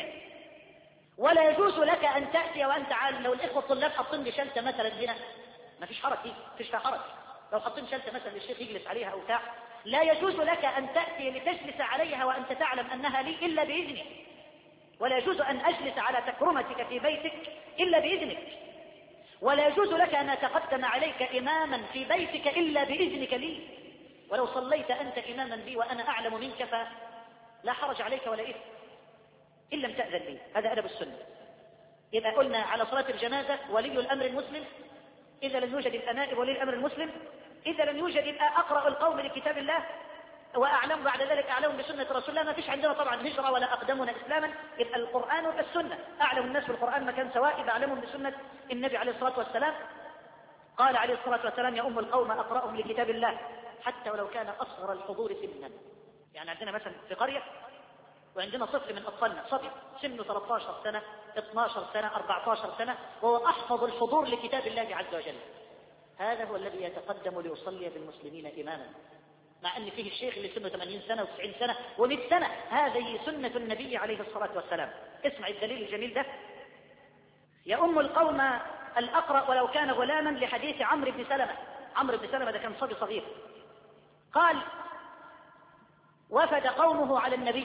S2: ولا يجوز لك أن تأتي وأنت عالم. لو الإخوة الطلاب حاطين لي شلتة مثلا هنا، ما فيش حرج فيه، ما فيش حرج. لو حاطين شلتة مثلا للشيخ يجلس عليها أو بتاع، لا يجوز لك أن تأتي لتجلس عليها وأنت تعلم أنها لي إلا بإذني. ولا يجوز أن أجلس على تكرمتك في بيتك إلا بإذنك. ولا يجوز لك أن أتقدم عليك إماما في بيتك إلا بإذنك لي. ولو صليت أنت إماما بي وأنا أعلم منك فلا حرج عليك ولا إثم إن لم تأذن لي. هذا أدب السنة. يبقى قلنا على صلاة الجنازة ولي الأمر المسلم، إذا لم يوجد النائب ولي الأمر المسلم، إذا لم يوجد أقرأ القوم لكتاب الله وأعلم بعد ذلك أعلم بسنة رسول الله. ما فيش عندنا طبعا هجرة ولا أقدمنا إسلاما، يبقى القرآن والسنة. أعلم الناس بالقرآن مكان سواء إذا أعلمهم بسنة النبي عليه الصلاة والسلام. قال عليه الصلاة والسلام: يؤم القوم أقرأهم لكتاب الله حتى ولو كان أصغر الحضور سنا. يعني عندنا مثلا في قرية وعندنا طفل من أطفالنا صبي سنه 13 سنة 12 سنة 14 سنة وهو أحفظ الحضور لكتاب الله عز وجل، هذا هو الذي يتقدم ليصلي بالمسلمين إماما، مع أن فيه الشيخ اللي سنه 80 سنة و90 سنة و100 سنة. هذه سنة النبي عليه الصلاة والسلام. اسمع الدليل الجميل ده: يؤم القوم الأقرأ ولو كان غلاما، لحديث عمرو بن سلمة. عمرو بن سلمة ده كان صبي صغير، قال: وفد قومه على النبي،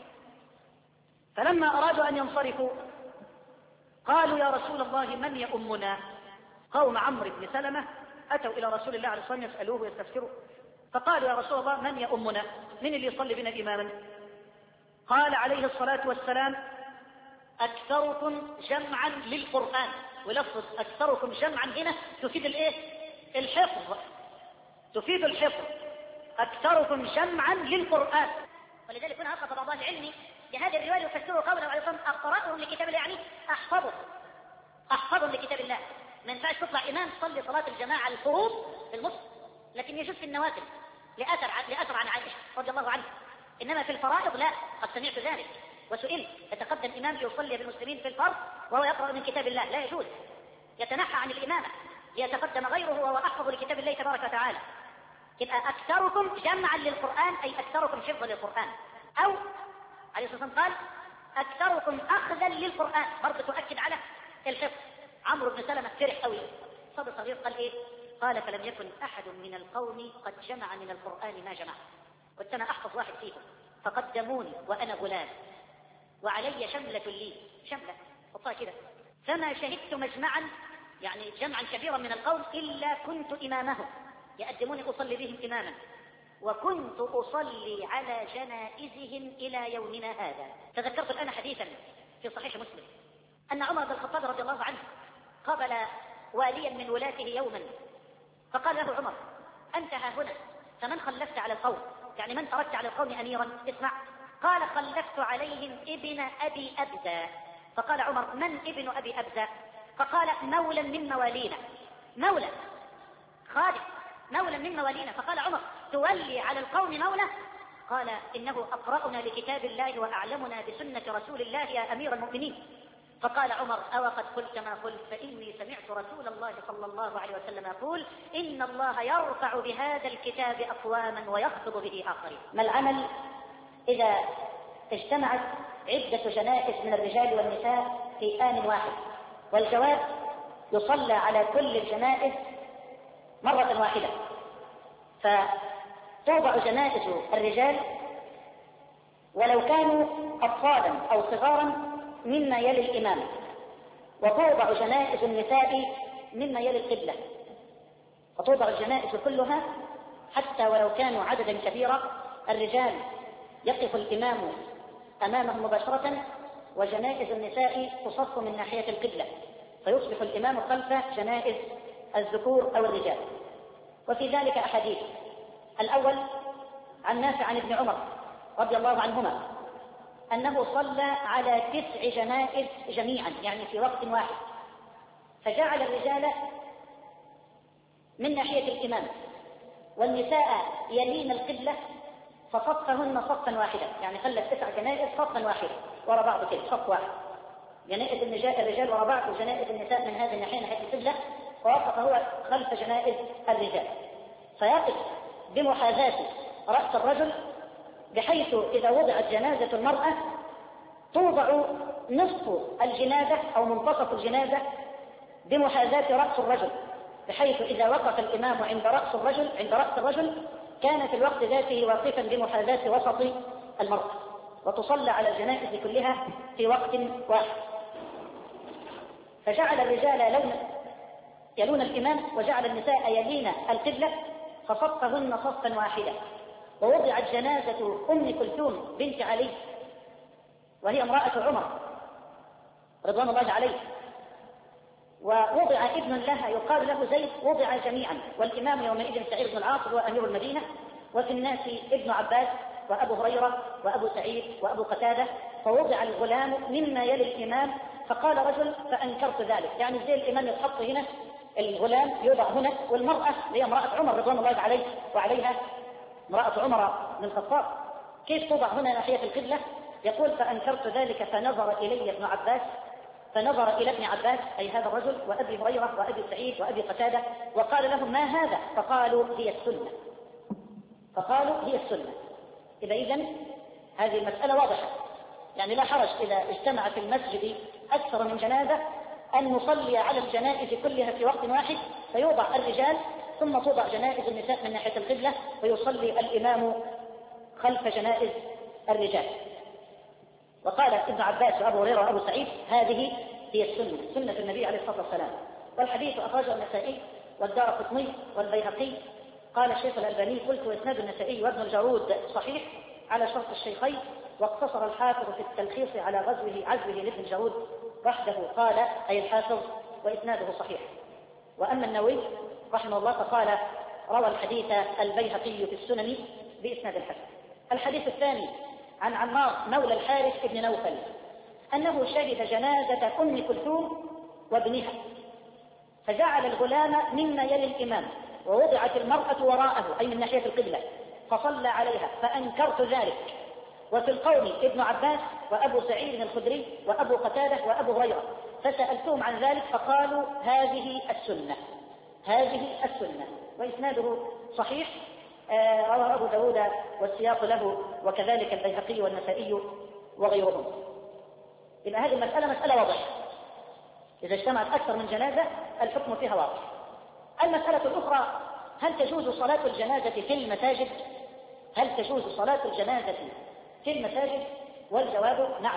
S2: فلما أرادوا أن ينصرفوا قالوا: يا رسول الله من يؤمنا؟ قوم عمرو بن سلمة أتوا إلى رسول الله عليه الصلاة والسلام يسألوه ويستفسروا، فقالوا: يا رسول الله من يؤمنا؟ من اللي يصلي بنا إماما؟ قال عليه الصلاة والسلام: أكثركم جمعا للقرآن. ولفظ أكثركم جمعا هنا تفيد الإيه؟ الحفظ، تفيد الحفظ. أكثركم جمعا للقرآن.
S3: ولذلك هنا أسقط بعض العلم لهذه الرواية يفسروا قوله عليه الصلاة والسلام: أقرأهم لكتاب الله، يعني أحفظهم لكتاب الله. ما ينفعش تطلع إمام تصلي صلاة الجماعة الفروض في المسجد، لكن يجوز في النوافل لأثر عن عائشة رضي الله عنها. إنما في الفرائض لا. قد سمعت ذلك وسئلت: يتقدم إمام ليصلي بالمسلمين في الفرض وهو يقرأ من كتاب الله؟ لا يجوز. يتنحى عن الإمامة ليتقدم غيره وهو أحفظ لكتاب الله تبارك وتعالى. يبقى أكثركم جمعا للقرآن أي أكثركم حفظا للقرآن. أو عليه الصلاة والسلام قال: أكثركم أخذا للقرآن، برضه تؤكد على الحفظ. عمرو بن سلمة فرح قوي، صبي صغير، قال إيه؟ قال: فلم يكن أحد من القوم قد جمع من القرآن ما جمع، كنت أنا أحفظ واحد فيهم، فقدموني وأنا غلام وعلي شملة لي، شملة حطها كده، فما شهدت مجمعا، يعني جمعا كبيرا من القوم، إلا كنت إمامهم، يقدموني أصلي بهم إماما، وكنت أصلي على جنائزهم إلى يومنا هذا. تذكرت الآن حديثا في صحيح مسلم أن عمر بن الخطاب رضي الله عنه قابل واليا من ولاته يوما، فقال له عمر: أنت ها هنا، فمن خلفت على القوم؟ يعني من تركت على القوم أميرا؟ اسمع. قال: خلفت عليهم ابن أبي أبزة. فقال عمر: من ابن أبي أبزة؟ فقال: مولى من موالينا، مولى خادم مولا من موالينا. فقال عمر: تولي على القوم مولى؟ قال: إنه أقرأنا لكتاب الله وأعلمنا بسنة رسول الله يا أمير المؤمنين. فقال عمر: أو قد قلت ما قلت، فإني سمعت رسول الله صلى الله عليه وسلم يقول: إن الله يرفع بهذا الكتاب أقواما ويخفض به آخرين.
S2: ما العمل إذا اجتمعت عدة جنائز من الرجال والنساء في آن واحد؟ والجواب: يصلى على كل الجنائز مرة واحدة. فتوضع جنائز الرجال ولو كانوا أطفالا أو صغارا مما يلي الإمام، وتوضع جنائز النساء مما يلي القبلة. فتوضع الجنائز كلها حتى ولو كانوا عددا كبيرا. الرجال يقف الإمام أمامهم مباشرة، وجنائز النساء تصف من ناحية القبلة، فيصبح الإمام خلف جنائز الذكور أو الرجال. وفي ذلك أحاديث. الأول عن نافع عن ابن عمر رضي الله عنهما أنه صلى على 9 جنائز جميعا، يعني في وقت واحد، فجعل الرجال من ناحية الإمام والنساء يلين القبلة، فصفهن صفا واحدا، يعني خلت 9 جنائز صفا واحدا وراء بعض كده، صف واحد، جنائز الرجال وراء بعض وجنائز النساء من هذه الناحية ناحية القبلة، ووقف هو خلف جنائز الرجال. فيقف بمحاذاة رأس الرجل، بحيث إذا وضعت جنازة المرأة توضع نصف الجنازة أو منتصف الجنازة بمحاذاة رأس الرجل، بحيث إذا وقف الإمام عند رأس الرجل كان في الوقت ذاته واقفا بمحاذاة وسط المرأة، وتصلى على الجنائز كلها في وقت واحد. فجعل الرجال يلون الإمام، وجعل النساء يلين القبلة، فصفهن صفا واحدا. ووضعت جنازة أم كلثوم بنت علي، وهي امرأة عمر رضوان الله عليه، ووضع ابن لها يقال له زيد، وضع جميعا، والإمام يومئذ سعيد بن العاص هو أمير المدينة، وفي الناس ابن عباس وأبو هريرة وأبو سعيد وأبو قتادة. فوضع الغلام مما يلي الإمام. فقال رجل: فأنكرت ذلك، يعني زي الإمام يتحط هنا، الغلام يوضع هنا، والمرأة هي امرأة عمر رضوان الله عليه وعليها امرأة عمر بن الخطاب، كيف توضع هنا ناحية القبلة؟ يقول: فأنكرت ذلك فنظر إلي ابن عباس، فنظر إلى ابن عباس أي هذا الرجل وأبي هريرة وأبي سعيد وأبي قتادة، وقال لهم: ما هذا؟ فقالوا: هي السنة. إذن هذه المسألة واضحة، يعني لا حرج إذا اجتمع في المسجد أكثر من جنازة أن نصلي على الجنائز كلها في وقت واحد، فيوضع الرجال ثم توضع جنائز النساء من ناحية القبلة، ويصلي الإمام خلف جنائز الرجال. وقال ابن عباس وأبو هريرة وأبو سعيد: هذه هي السنة، سنة النبي عليه الصلاة والسلام. والحديث أخرجه النسائي والدارقطني والبيهقي. قال الشيخ الألباني: قلت وإسناد النسائي وابن الجارود صحيح على شرط الشيخين، واقتصر الحافظ في التلخيص على عزوه لابن الجارود وحده، قال أي الحافظ: وإسناده صحيح. وأما النووي رحمه الله فقال: روى الحديث البيهقي في السنن بإسناد الحسن. الحديث الثاني عن عمار مولى الحارث بن نوفل أنه شهد جنازة أم كلثوم وابنها، فجعل الغلام مما يلي الإمام، ووضعت المرأة وراءه أي من ناحية القبلة، فصلى عليها، فأنكرت ذلك. وفي القوم ابن عباس وأبو سعيد الخدري وأبو قتادة وأبو هريرة، فسألتهم عن ذلك فقالوا: هذه السنة. وإسناده صحيح، رواه أبو داود والسياق له، وكذلك البيهقي والنسائي وغيرهم. إذا هذه المسألة مسألة واضحة، إذا اجتمعت أكثر من جنازة الحكم فيها واضح. المسألة الأخرى: هل تجوز صلاة الجنازة في المساجد؟ والجواب نعم.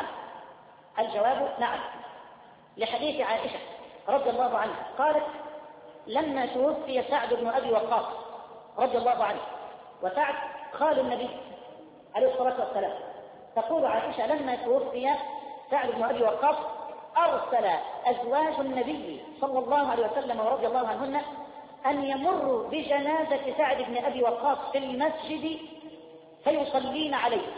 S2: لحديث عائشة رضي الله عنها قالت: لما توفي سعد بن أبي وقاص رضي الله عنه، وسعد خال النبي عليه الصلاة والسلام، تقول عائشة: لما توفي سعد بن أبي وقاص أرسل أزواج النبي صلى الله عليه وسلم ورضي الله عنهن أن يمروا بجنازة سعد بن أبي وقاص في المسجد فيصلين عليه،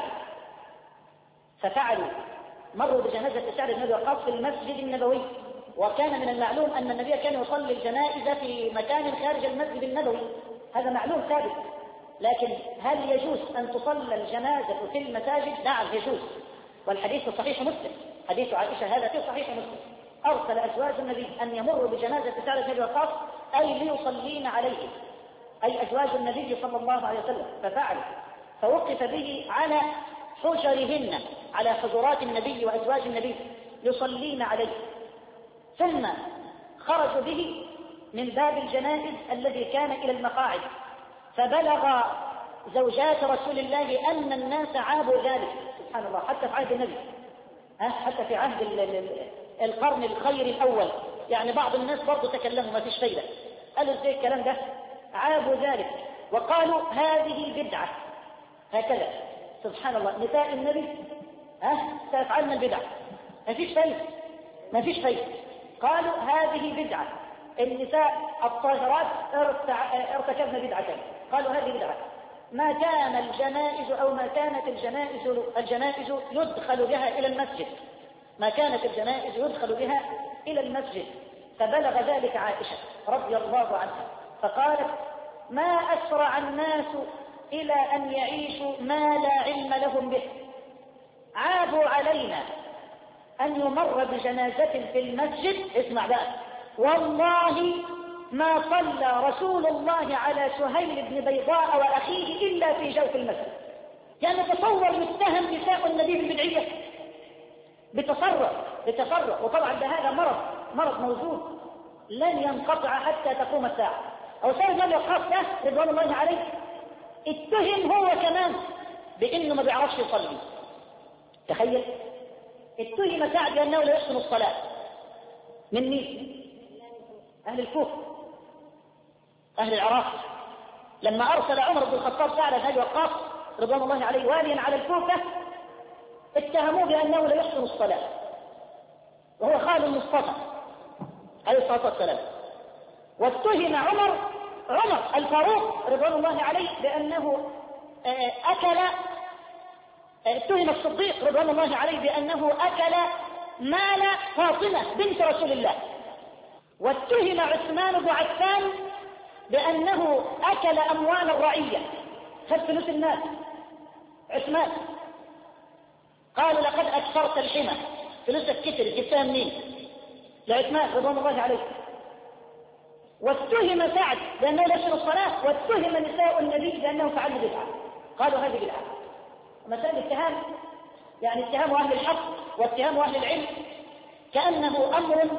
S2: ففعلوا مروا بجنازة سعد بن أبي وقاص في المسجد النبوي وكان من المعلوم أن النبي كان يصلي الجنائز في مكان خارج المسجد النبوي، هذا معلوم ثابت. لكن هل يجوز أن تصلى الجنازة في المساجد؟ نعم يجوز، والحديث في صحيح مسلم، حديث عائشة هذا في صحيح مسلم، أرسل أزواج النبي أن يمروا بجنازة سعد بن وقاص أي ليصلين عليه، أي أزواج النبي صلى الله عليه وسلم، ففعل، فوقف به على حجرهن، على حجرات النبي وأزواج النبي يصلين عليه، ثم خرجوا به من باب الجنائز الذي كان إلى المقاعد، فبلغ زوجات رسول الله أن الناس عابوا ذلك، سبحان الله، حتى في عهد النبي، حتى في عهد القرن الخير الأول، يعني بعض الناس برضو تكلموا ما فيش فايدة، قالوا ازاي الكلام ده، عابوا ذلك وقالوا هذه بدعة، هكذا سبحان الله، نساء النبي سيفعلن البدعة، ما فيش فايدة، ما فيش فايدة، قالوا هذه بدعة، النساء الطاهرات ارتكبن بدعة، قالوا هذه بدعة. ما كان الجنائز أو ما كانت الجنائز يدخل بها إلى المسجد، ما كانت الجنائز يدخل بها إلى المسجد، فبلغ ذلك عائشة رضي الله عنها فقالت ما أسرع الناس إلى أن يعيشوا ما لا علم لهم به، عابوا علينا أن يمر بجنازة في المسجد، اسمع بقى، والله ما صلى رسول الله على سهيل بن بيضاء وأخيه إلا في جوف المسجد. يعني تصور يتهم نساء النبي بالبدعية، بتصرف، وطبعا ده هذا مرض موجود لن ينقطع حتى تقوم الساعة. أو سيد النبي الخاص ده رضوان الله عليه اتهم هو كمان بأنه ما بيعرفش يصلي، تخيل، اتهم سعد بأنه لا يحسن الصلاة. من مين؟ أهل الكوفة، أهل العراق، لما أرسل عمر بن الخطاب سعد بن أبي وقاص رضوان الله عليه واليا على الكوفة اتهموه بأنه لا يحسن الصلاة، وهو خال المصطفى عليه الصلاة والسلام. واتهم عمر الفاروق رضوان الله عليه بأنه اتهم الصديق رضوان الله عليه بأنه أكل مال فاطمة بنت رسول الله. واتهم عثمان بن عفان بأنه أكل أموال الرعية، خد فلوس الناس. عثمان قال لقد أكثرت الحمى، فلوسك كتر، جبتها منين؟ لعثمان رضوان الله عليه. واتهم سعد بأنه لا يحسن الصلاة، واتهم نساء النبي بأنه فعل بدعة، قالوا هذه بدعة. مسألة اتهام، يعني اتهام أهل الحق واتهام أهل العلم كأنه أمر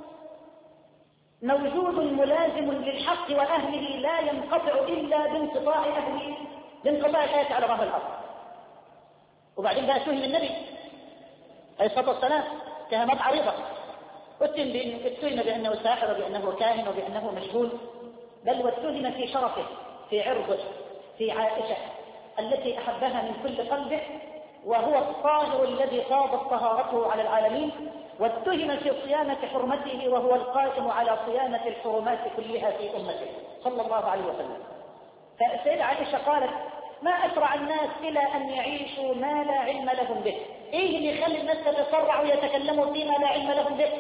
S2: موجود ملازم للحق وأهله لا ينقطع إلا بانقطاع أهله، بانقطاع الآية على ظهر الأرض. وبعدين بقى اتهم النبي عليه الصلاة والسلام اتهامات عريضة، اتهم بأنه ساحر وبأنه كاهن وبأنه مجهول، بل واتهم في شرفه، في عرضه، في عائشة التي أحبها من كل قلبه، وهو الطاهر الذي فاضت طهارته على العالمين. واتهم في صيانة حرمته، وهو القائم على صيانة الحرمات كلها في أمته صلى الله عليه وسلم. فالسيدة عائشة قالت ما أسرع الناس إلى أن يعيشوا ما لا علم لهم به. إيه اللي يخلي الناس تتسرع ويتكلموا فيما لا علم لهم به؟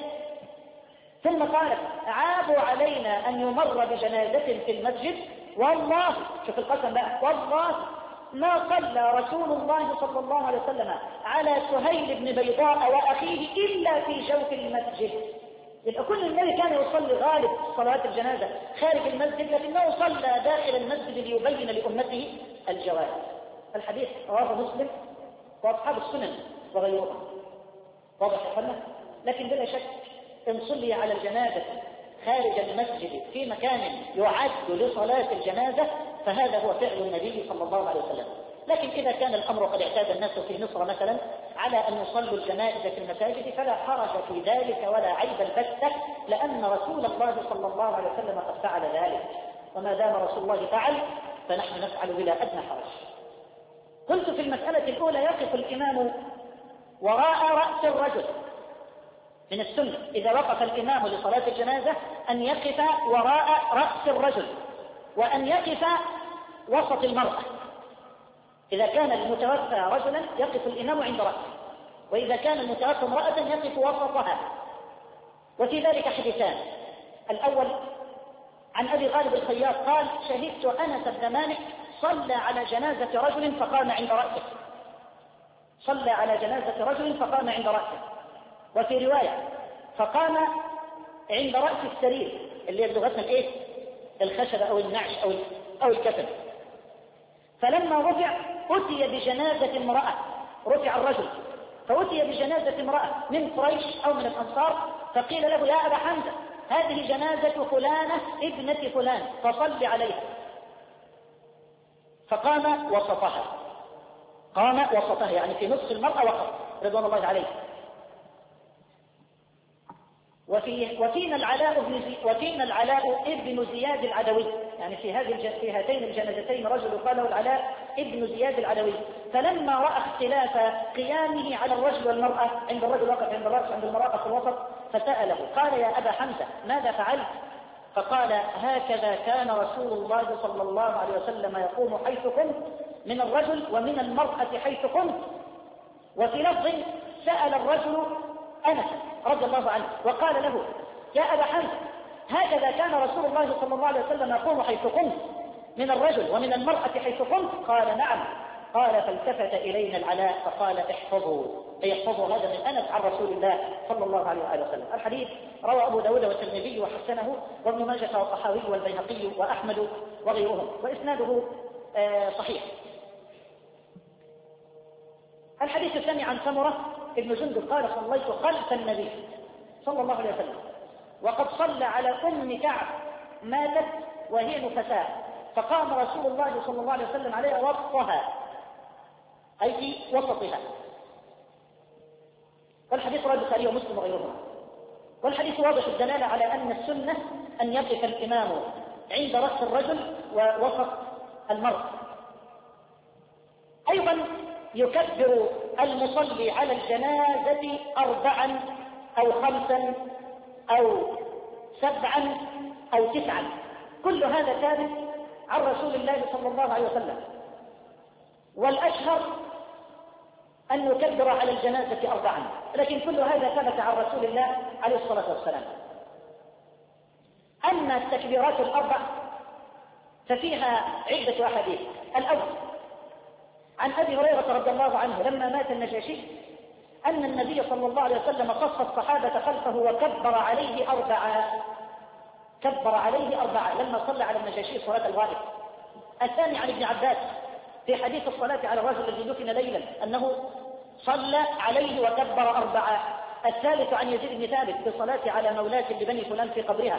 S2: ثم قالت عابوا علينا أن يمر بجنازة في المسجد، والله، شوف القسم بقى، والله ما صلى رسول الله صلى الله عليه وسلم على سهيل بن بيضاء وأخيه إلا في جوف المسجد. يبقى كل النبي كان يصلي غالب صلاة الجنازة خارج المسجد، لكنه صلى داخل المسجد ليبين لأمته الجواز. الحديث رواه مسلم وأصحاب السنن وغيرهم، واضح يا اخوانا؟ لكن بلا شك إن صلي على الجنازة خارج المسجد في مكان يعد لصلاة الجنازة فهذا هو فعل النبي صلى الله عليه وسلم. لكن إذا كان الأمر قد اعتاد الناس في مصر مثلا على أن يصلوا الجنائز في المساجد فلا حرج في ذلك ولا عيب البتة، لأن رسول الله صلى الله عليه وسلم قد فعل ذلك، وما دام رسول الله فعل فنحن نفعل بلا أدنى حرج. قلت في المسألة الأولى يقف الإمام وراء رأس الرجل، من السنة إذا وقف الإمام لصلاة الجنازة أن يقف وراء رأس الرجل، وأن يقف وسط المرأة. إذا كان المتوفى رجلا يقف الإمام عند رأسه، وإذا كان المتوفى امرأة يقف وسطها. وفي ذلك حديثان. الأول عن أبي غالب الخياط قال: شهدت أنس بن مالك صلى على جنازة رجل فقام عند رأسه. صلى على جنازة رجل فقام عند رأسه. وفي رواية فقام عند رأس السرير اللي هي بلغتنا الايه؟ الخشب او النعش او الكفن. فلما رفع أتي بجنازة امرأة، رفع الرجل فأتي بجنازة امرأة من قريش أو من الأنصار، فقيل له: يا أبا حمزة هذه جنازة فلانة ابنة فلان فصل عليها. فقام وسطها، قام وسطها يعني في نصف المرأة وقف رضوان الله عليه. وفينا العلاء ابن زياد العدوي، يعني في هاتين الجنازتين رجل قال له العلاء ابن زياد العدوي. فلما رأى اختلاف قيامه على الرجل والمرأة، عند الرجل وقف عند الرأس، عند المرأة في الوسط، فسأله قال: يا أبا حمزة ماذا فعلت؟ فقال: هكذا كان رسول الله صلى الله عليه وسلم يقوم حيث كنت من الرجل ومن المرأة حيث كنت. وفي لفظ سأل الرجل أنس رضي الله عنه وقال له: يا أبا حمزة هكذا كان رسول الله صلى الله عليه وسلم يقوم حيث كنت من الرجل ومن المرأة حيث كنت؟ قال: نعم. قال: فالتفت إلينا العلاء فقال: احفظوا، أي احفظوا هذا من أنس عن رسول الله صلى الله عليه وسلم. الحديث روى أبو داود والترمذي وحسنه وابن ماجه والطحاوي والبيهقي وأحمد وغيرهم، وإسناده صحيح. الحديث الثاني عن سمرة ابن جندب قال: صليت خلف النبي صلى الله عليه وسلم وقد صلى على أم كعب ماتت وهي نفساء، فقام رسول الله صلى الله عليه وسلم عليها وسطها، أي في وسطها. والحديث رواه البخاري ومسلم وغيرهما. والحديث واضح الدلالة على أن السنة أن يقف الإمام عند رأس الرجل ووسط المرء. أيضا يكبر المصلي على الجنازة 4 أو 5 أو 7 أو 9، كل هذا ثابت عن رسول الله صلى الله عليه وسلم. والأشهر أن يكبر على الجنازة 4، لكن كل هذا ثبت عن رسول الله عليه الصلاة والسلام. أما التكبيرات 4 ففيها عدة أحاديث. الأول عن أبي هريرة رضي الله عنه لما مات النجاشي أن النبي صلى الله عليه وسلم صف الصحابة خلفه وكبر عليه 4، كبر عليه 4 لما صلى على النجاشي صلاة الغائب. الثاني عن ابن عباس في حديث الصلاة على الرجل الذي دفن ليلا أنه صلى عليه وكبر 4. الثالث عن يزيد بن ثابت في الصلاة على مولاة لبني فلان في قبرها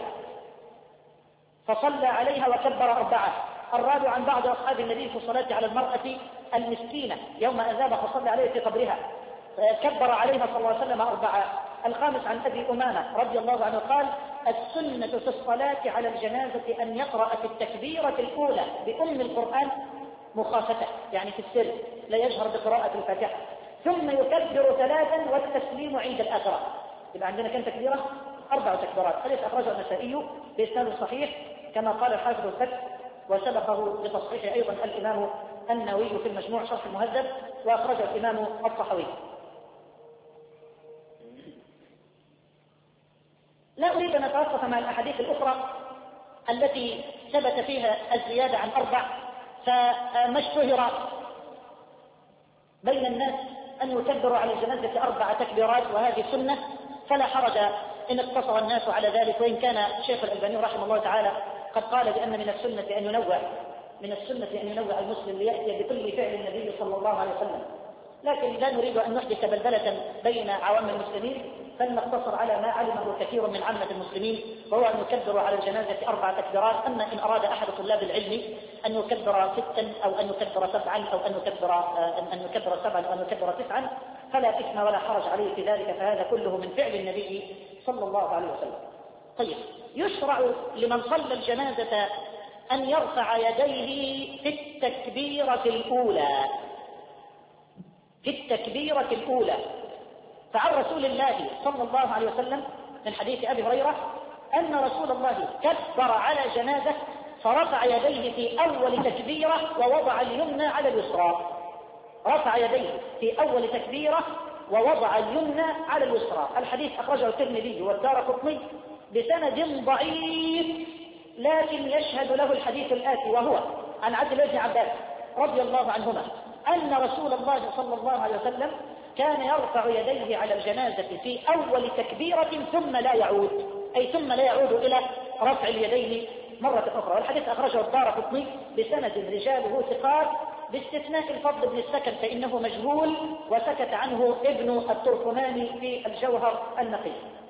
S2: فصلى عليها وكبر 4. الرابع عن بعض أصحاب النبي في الصلاة على المرأة المسكينة يوم أذاب فصلى عليه في قبرها كبر عليها صلى الله عليه وسلم 4. الخامس عن أبي أمامة رضي الله عنه قال: السنة في الصلاة على الجنازة أن يقرأ في التكبيرة الأولى بأم القرآن مخافته، يعني في السر لا يجهر بقراءة الفاتحة، ثم يكبر 3 والتسليم عند الآخرة. يبقى عندنا كم تكبيرة؟ 4 تكبيرات. حديث أخرجه النسائي بإسناد صحيح كما قال الحافظ الفتح، وسبقه بتصحيح أيضا الإمام النووي في المجموع شرح المهذب، وأخرجه الإمام الطحاوي. لا أريد أن أتوقف مع الأحاديث الأخرى التي ثبت فيها الزيادة عن 4، فما اشتهر بين الناس أن يكبروا على الجنازة 4 تكبيرات وهذه سنة، فلا حرج إن اقتصر الناس على ذلك. وإن كان الشيخ الألباني رحمه الله تعالى قد قال بأن من السنة أن ينوع المسلم ليأتي بكل فعل النبي صلى الله عليه وسلم، لكن لا نريد أن نحدث بلبلة بين عوام المسلمين، فلنقتصر على ما علمه كثير من عامة المسلمين، وهو أن يكبر على الجنازة 4 تكبيرات. أما إن أراد أحد طلاب العلم أن يكبر 6 أو أن يكبر 7 أو أن يكبر 7 أو أن يكبر 9 فلا إثم ولا حرج عليه في ذلك، فهذا كله من فعل النبي صلى الله عليه وسلم. طيب، يشرع لمن صلى الجنازة أن يرفع يديه في التكبيرة الأولى. فعن رسول الله صلى الله عليه وسلم من حديث أبي هريرة أن رسول الله كبر على جنازة فرفع يديه في أول تكبيرة ووضع اليمنى على اليسرى. رفع يديه في أول تكبيرة ووضع اليمنى على اليسرى. الحديث أخرجه الترمذي والدارقطني بسند ضعيف، لكن يشهد له الحديث الآتي، وهو عن عبد الله بن عباس رضي الله عنهما أن رسول الله صلى الله عليه وسلم كان يرفع يديه على الجنازة في أول تكبيرة ثم لا يعود، أي ثم لا يعود إلى رفع اليدين مرة أخرى. والحديث أخرجه الدارقطني بسند رجاله ثقات باستثناء الفضل بن السكن فإنه مجهول وسكت عنه ابن التركماني في الجوهر النقي.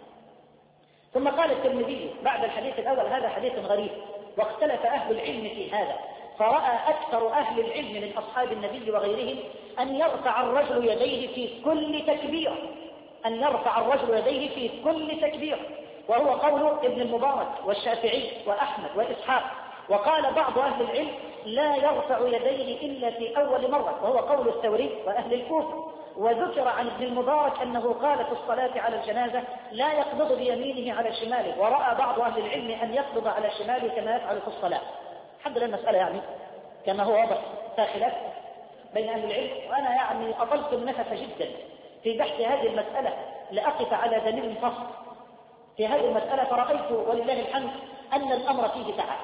S2: ثم قال الترمذي بعد الحديث الأول: هذا حديث غريب، واختلف أهل العلم في هذا، فرأى أكثر أهل العلم من أصحاب النبي وغيرهم أن يرفع الرجل يديه في كل تكبير، أن يرفع الرجل يديه في كل تكبير، وهو قول ابن المبارك والشافعي وأحمد وإسحاق. وقال بعض أهل العلم: لا يرفع يديه إلا في أول مرة، وهو قول الثوري وأهل الكوفة. وذكر عن ابن المبارك أنه قال في الصلاة على الجنازة: لا يقبض بيمينه على شماله، ورأى بعض أهل العلم أن يقبض على شماله كما يفعل في الصلاة. الحمد لله المسألة يعني كما هو واضح خلاف بين أهل العلم، وأنا يعني أطلت النفس جدا في بحث هذه المسألة لأقف على دليل فصل في هذه المسألة، فرأيت ولله الحمد أن الأمر فيه تعب،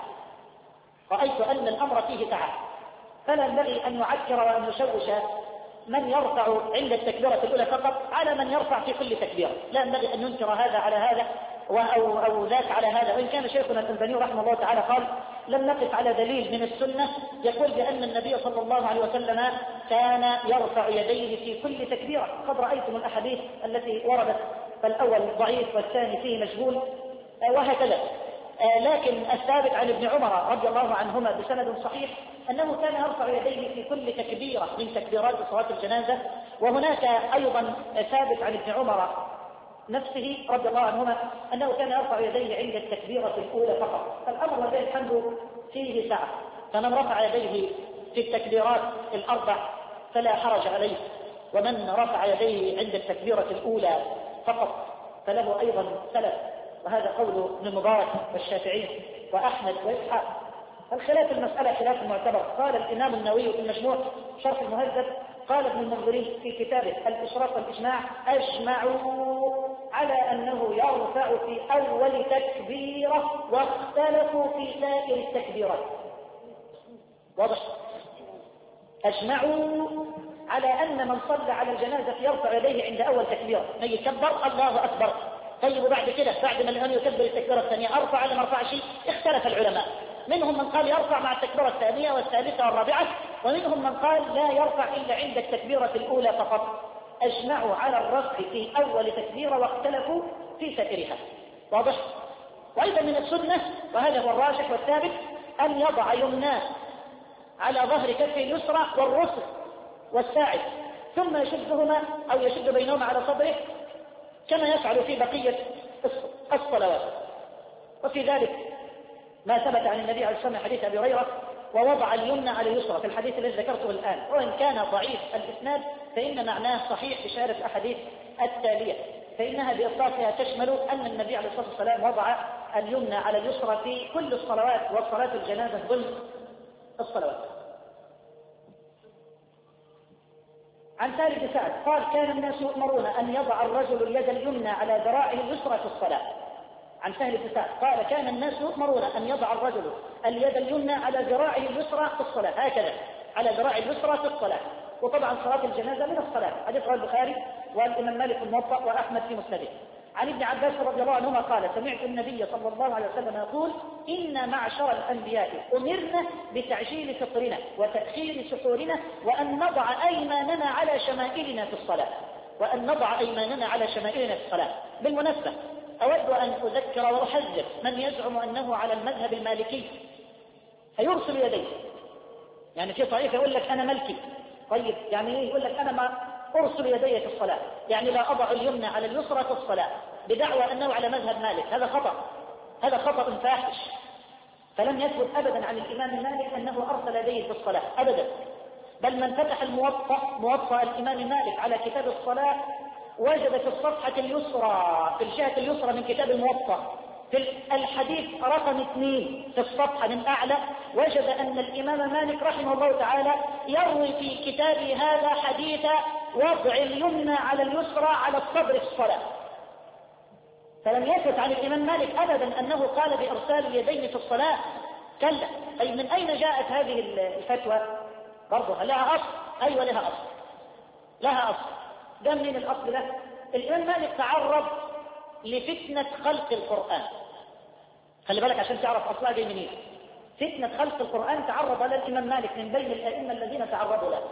S2: رأيت أن الأمر فيه تعب، فلا ينبغي أن يعكر وأن يشوش من يرفع عند التكبيرة الأولى فقط على من يرفع في كل تكبيرة. لا ينبغي أن ينكر هذا على هذا أو ذاك على هذا. وإن كان شيخنا الألباني رحمه الله تعالى قال: لم نقف على دليل من السنة يقول بأن النبي صلى الله عليه وسلم كان يرفع يديه في كل تكبيرة. قد رأيتم الأحاديث التي وردت، فالأول ضعيف والثاني فيه مجهول وهكذا. لكن الثابت عن ابن عمر رضي الله عنهما بسند صحيح أنه كان يرفع يديه في كل تكبيرة من تكبيرات صلاة الجنازة. وهناك أيضا ثابت عن ابن عمر نفسه رضي الله عنهما أنه كان يرفع يديه عند التكبيرة الأولى فقط. فالأمر ولله الحمد فيه سعة، فمن رفع يديه في التكبيرات الأربع فلا حرج عليه، ومن رفع يديه عند التكبيرة الأولى فقط فله أيضا سلف، وهذا قول ابن المبارك والشافعي وأحمد وإسحاق. الخلاف المسألة خلاف معتبر. قال الإمام النووي في المجموع شرح المهذب، قال ابن المنذري في كتابه الإشراف والإجماع: أجمعوا على أنه يرفع في أول تكبيرة، واختلفوا في سائر التكبيرات. واضح؟ أجمعوا على أن من صلى على الجنازة يرفع يديه عند أول تكبيرة، من يكبر الله أكبر. طيب وبعد كده بعد ما الإمام يكبر التكبيرة الثانية أرفع ولا ما أرفعش؟ اختلف العلماء، منهم من قال يرفع مع التكبيرة الثانية والثالثة والرابعة، ومنهم من قال لا يرفع إلا عند التكبيرة الأولى فقط. أجمعوا على الرفع في أول تكبيرة واختلفوا في سائرها. واضح؟ وأيضا من السنة، وهذا هو الراجح والثابت، أن يضع يمناه على ظهر كفه اليسرى والرسل والساعد، ثم يشدهما أو يشد بينهما على صدره كما يفعل في بقية الصلوات. وفي ذلك ما ثبت عن النبي عليه الصلاة والسلام حديث أبي هريرة: ووضع اليمنى على اليسرى، في الحديث الذي ذكرته الآن، وإن كان ضعيف الإسناد فإن معناه صحيح بشارة الأحاديث التالية، فإنها بإطلاقها تشمل أن النبي عليه الصلاة والسلام وضع اليمنى على اليسرى في كل الصلوات، وصلاة الجنازة ضمن الصلوات. عن سالم بن سعد قال: كان الناس يؤمرون أن يضع الرجل اليد اليمنى على ذراعه اليسرى في الصلاة. عن سهل بن سعد قال: كان الناس يؤمرون أن يضع الرجل اليد اليمنى على ذراعه اليسرى في الصلاة، هكذا على ذراعه اليسرى في الصلاة. وطبعا صلاة الجنازة من الصلاة، حديث رواه البخاري والإمام مالك في الموطأ وأحمد في مسنده. عن ابن عباس رضي الله عنهما قال: سمعت النبي صلى الله عليه وسلم يقول: إن معشر الأنبياء أمرنا بتعجيل فطرنا وتأخير سحورنا، وأن نضع أيماننا على شمائلنا في الصلاة، وأن نضع أيماننا على شمائلنا في الصلاة. بالمناسبة أود أن أذكر وأحذر من يزعم أنه على المذهب المالكي فيرسل يديه. يعني في طائفة يقول لك أنا ملكي، طيب يعني إيه؟ يقول لك أنا ما أرسل يدي في الصلاة، يعني لا أضع اليمنى على اليسرى في الصلاة، بدعوى أنه على مذهب مالك. هذا خطأ، هذا خطأ فاحش. فلم يثبت أبدا عن الإمام مالك أنه أرسل يديه في الصلاة أبدا، بل من فتح موطأ الإمام مالك على كتاب الصلاة وجد في الصفحة اليسرى في الجهة اليسرى من كتاب الموطأ في الحديث رقم 2 في الصفحة من أعلى، وجد أن الإمام مالك رحمه الله تعالى يروي في كتابه هذا حديث وضع اليمنى على اليسرى على الصدر في الصلاة. فلم يثبت عن الإمام مالك أبدا أنه قال بإرسال اليدين في الصلاة، كلا. أي من أين جاءت هذه الفتوى؟ برضه لها أصل. أيوة لها أصل، لها أصل. ده منين الأصل ده؟ الإمام مالك تعرض لفتنة خلق القرآن. خلي بالك عشان تعرف أصلها جاي منين. فتنة خلق القرآن تعرض لها الإمام مالك من بين الأئمة الذين تعرضوا له.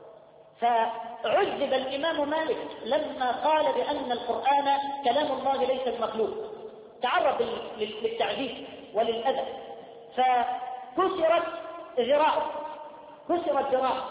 S2: فعذب الإمام مالك لما قال بأن القرآن كلام الله ليس المخلوق، تعرض للتعذيب وللأذى، فكسرت ذراعه، كسرت ذراعه،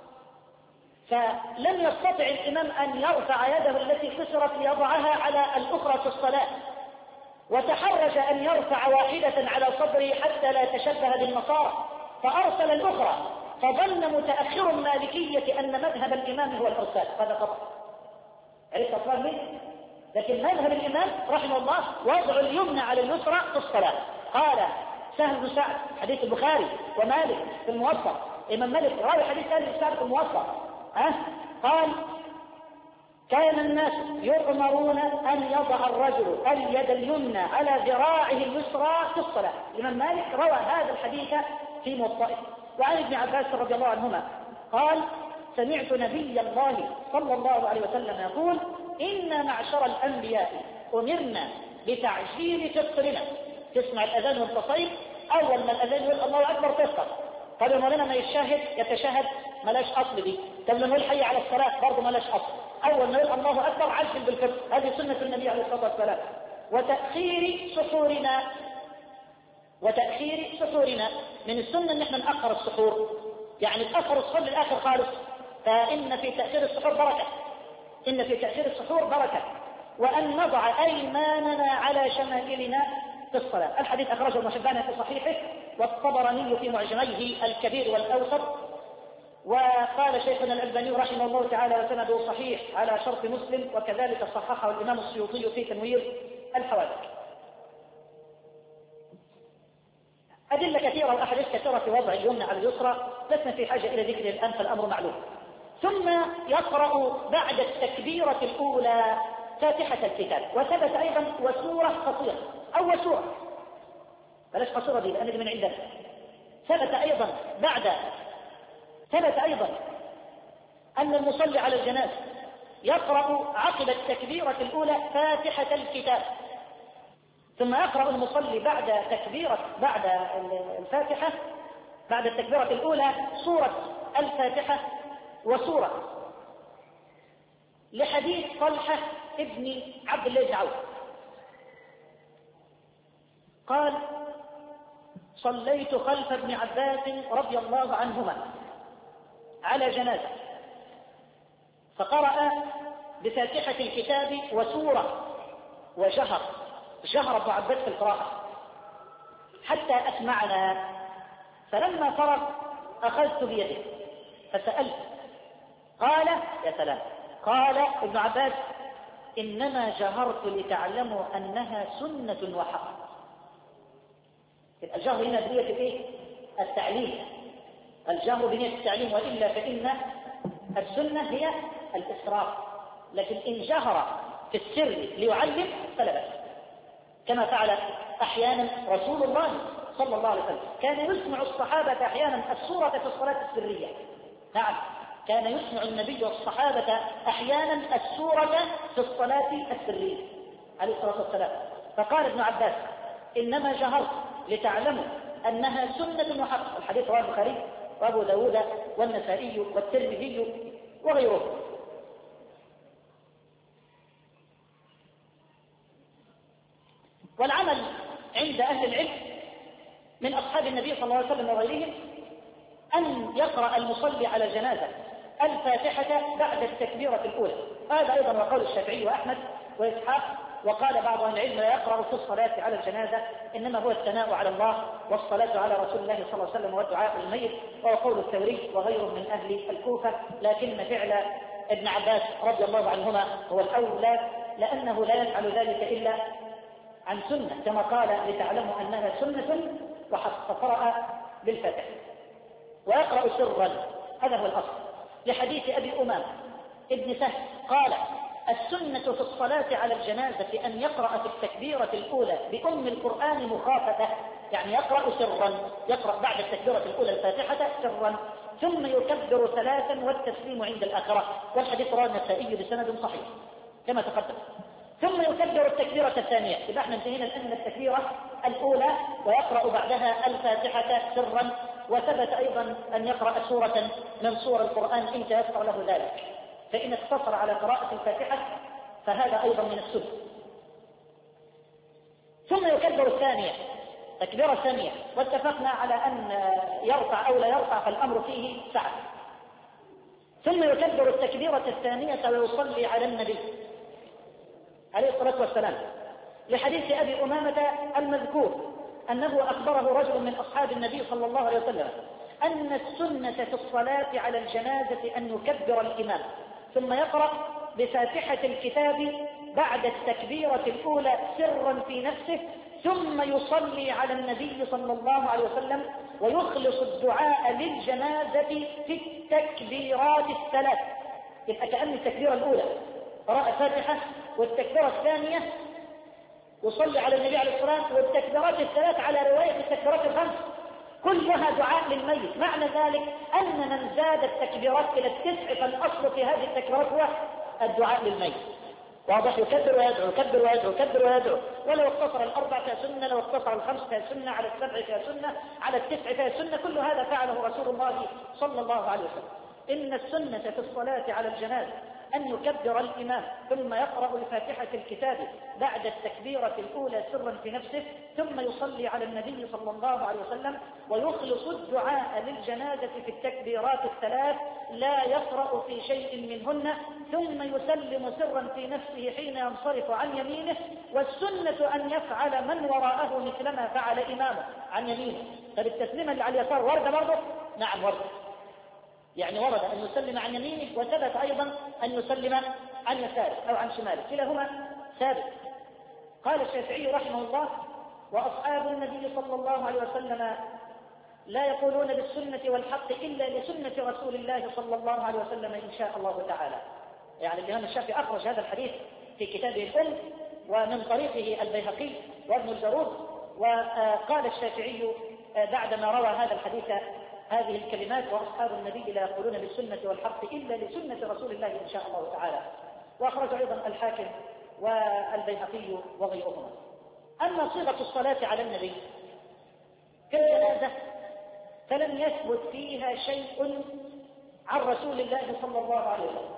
S2: فلم يستطع الإمام أن يرفع يده التي كسرت ليضعها على الأخرى في الصلاة، وتحرج أن يرفع واحدة على صدره حتى لا يتشبه بالنصارى، فأرسل الأخرى، فظن متأخر المالكية أن مذهب الإمام هو الإرسال. هذا خطأ. عرفت أصلا منه؟ لكن مذهب الإمام رحمه الله وضع اليمنى على اليسرى في الصلاة. قال سهل بن سعد حديث البخاري ومالك في الموطأ، الإمام مالك راوي حديث سهل بن سعد في الموطأ، قال كان الناس يؤمرون أن يضع الرجل اليد اليمنى على ذراعه اليسرى في الصلاة. الإمام مالك روى هذا الحديث في موطئه. وعن ابن عباس رضي الله عنهما قال سمعت نبي الله صلى الله عليه وسلم يقول إن معشر الأنبياء أمرنا بتعجيل فطرنا. تسمع الأذان والتصيب، أول ما الأذان يقول الله أكبر تفطر. طب لما لنا ما يتشهد ملاش أصل دي. طب لما يقول حي على الصلاة برضه ملاش أصل. أول ما يقول الله أكبر عجل بالفطر. هذه سنة النبي عليه الصلاة والسلام. وتأخير سحورنا من السنة ان احنا نأخر السحور، يعني نأخر السحور للآخر خالص. فإن في تأخير السحور بركة، إن في تأخير السحور بركة. وأن نضع أيماننا على شمائلنا في الصلاة. الحديث أخرجه ابن حبان في صحيحه والطبراني في معجميه الكبير والأوسط. وقال شيخنا الألباني رحمه الله تعالى وسنده صحيح على شرط مسلم، وكذلك صححه الإمام السيوطي في تنوير الحوادث. أدلة كثيرة وأحاديث كثيرة في وضع اليمنى على اليسرى، لسنا في حاجة إلى ذكر الآن فالأمر معلوم. ثم يقرأ بعد التكبيرة الأولى فاتحة الكتاب، وثبت أيضا وسورة قصيرة أو وسورة، بلاش قصيرة دي لأن من عندنا. ثبت أيضا أن المصلي على الجنازة يقرأ عقب التكبيرة الأولى فاتحة الكتاب، ثم يقرأ المصلي بعد الفاتحة بعد التكبيرة الأولى سورة الفاتحة وسورة، لحديث طلحة ابن عبد الله بن عوف قال صليت خلف ابن عباس رضي الله عنهما على جنازة، فقرأ بفاتحة الكتاب وسورة وجهر ابن عباس في القراءة حتى أسمعنا، فلما فرغ أخذت بيده فسألت، قال يا سلام، قال ابن عباس إنما جهرت لتعلموا أنها سنة وحق. الجهر هنا بنية ايه؟ التعليم، الجهر بنية التعليم، وإلا فإن السنة هي الإسراف، لكن إن جهر في السر ليعلم فلا بأس، كما فعل أحيانا رسول الله صلى الله عليه وسلم، كان يسمع الصحابة أحيانا السورة في الصلاة السرية. نعم، كان يسمع النبي والصحابة أحيانا السورة في الصلاة السرية عليه الصلاة والسلام. فقال ابن عباس إنما جهرت لتعلموا أنها سنة وحق. الحديث رواه البخاري وأبو داود والنسائي والترمذي وغيره. والعمل عند أهل العلم من أصحاب النبي صلى الله عليه وسلم وغيرهم أن يقرأ المصلي على الجنازة الفاتحة بعد التكبيرة الأولى. هذا أيضا وقول الشافعي وأحمد وإسحاق. وقال بعض أهل العلم لا يقرأ في الصلاة على الجنازة، إنما هو الثناء على الله والصلاة على رسول الله صلى الله عليه وسلم والدعاء للميت، وهو قول الثوري وغيره من أهل الكوفة. لكن فعل ابن عباس رضي الله عنهما هو الأولى، لأنه لا يفعل ذلك إلا عن سنة، كما قال لتعلموا أنها سنة وحق، فقرأ بالفتح ويقرأ سرا. هذا هو الأصل، لحديث أبي أمامة ابن سهل قال: السنة في الصلاة على الجنازة أن يقرأ في التكبيرة الأولى بأم القرآن مخافة، يعني يقرأ سرا، يقرأ بعد التكبيرة الأولى الفاتحة سرا، ثم يكبر 3 والتسليم عند الآخرة، والحديث رواه النسائي بسند صحيح كما تقدم. ثم يكبر التكبيرة الثانية، يبقى احنا انتهينا الآن من التكبيرة الأولى، ويقرأ بعدها الفاتحة سرا، وثبت أيضا أن يقرأ سورة من سور القرآن إن تيسر له ذلك، فإن اقتصر على قراءة الفاتحة فهذا أيضا من السنة. ثم يكبر الثانية تكبيرة ثانية، واتفقنا على أن يرفع أو لا يرفع فالأمر فيه سعة. ثم يكبر التكبيرة الثانية ويصلي على النبي عليه الصلاة والسلام، لحديث أبي أمامة المذكور أنه أخبره رجل من أصحاب النبي صلى الله عليه وسلم أن السنة في الصلاة على الجنازة أن يكبر الإمام ثم يقرأ بفاتحة الكتاب بعد التكبيرة الأولى سرا في نفسه، ثم يصلي على النبي صلى الله عليه وسلم ويخلص الدعاء للجنازة في التكبيرات الثلاث. يبقى كأن التكبيرة الأولى قراءة الفاتحة، والتكبيرة الثانية يصلي على النبي عليه الصلاة والسلام، والتكبيرات الثلاث على رواية التكبيرات الخمس كلها دعاء للميت. معنى ذلك أن من زاد التكبيرات إلى 9 فالأصل في هذه التكبيرات هو الدعاء للميت. واضح؟ يكبر ويدعو، يكبر ويدعو، يكبر ويدعو، ولو اقتصر 4 فيها سنة، لو اقتصر 5 فيها سنة، على 7 فيها سنة، على 9 فيها سنة، كل هذا فعله رسول الله صلى الله عليه وسلم. إن السنة في الصلاة على الجنازة أن يكبر الإمام ثم يقرأ الفاتحة الكتاب بعد التكبيرة الأولى سرا في نفسه، ثم يصلي على النبي صلى الله عليه وسلم ويخلص الدعاء للجنازة في التكبيرات الثلاث، لا يقرأ في شيء منهن، ثم يسلم سرا في نفسه حين ينصرف عن يمينه. والسنة أن يفعل من وراءه مثلما فعل إمامه عن يمينه. فالتسليم اللي على اليسار ورد برضه؟ نعم ورد، يعني ورد أن يسلم عن يمينه، وثبت أيضا أن يسلم عن يساره أو عن شماله، كلاهما ثابت. قال الشافعي رحمه الله: وأصحاب النبي صلى الله عليه وسلم لا يقولون بالسنة والحق إلا لسنة رسول الله صلى الله عليه وسلم إن شاء الله تعالى. يعني الإمام الشافعي أخرج هذا الحديث في كتابه الأم، ومن طريقه البيهقي وابن الجارود. وقال الشافعي بعدما روى هذا الحديث هذه الكلمات: وأصحاب النبي لا يقولون بالسنة والحق إلا لسنة رسول الله إن شاء الله تعالى. وأخرج أيضا الحاكم والبيهقي وغيرهما. أما صيغة الصلاة على النبي كالجنازة فلم يثبت فيها شيء عن رسول الله صلى الله عليه وسلم،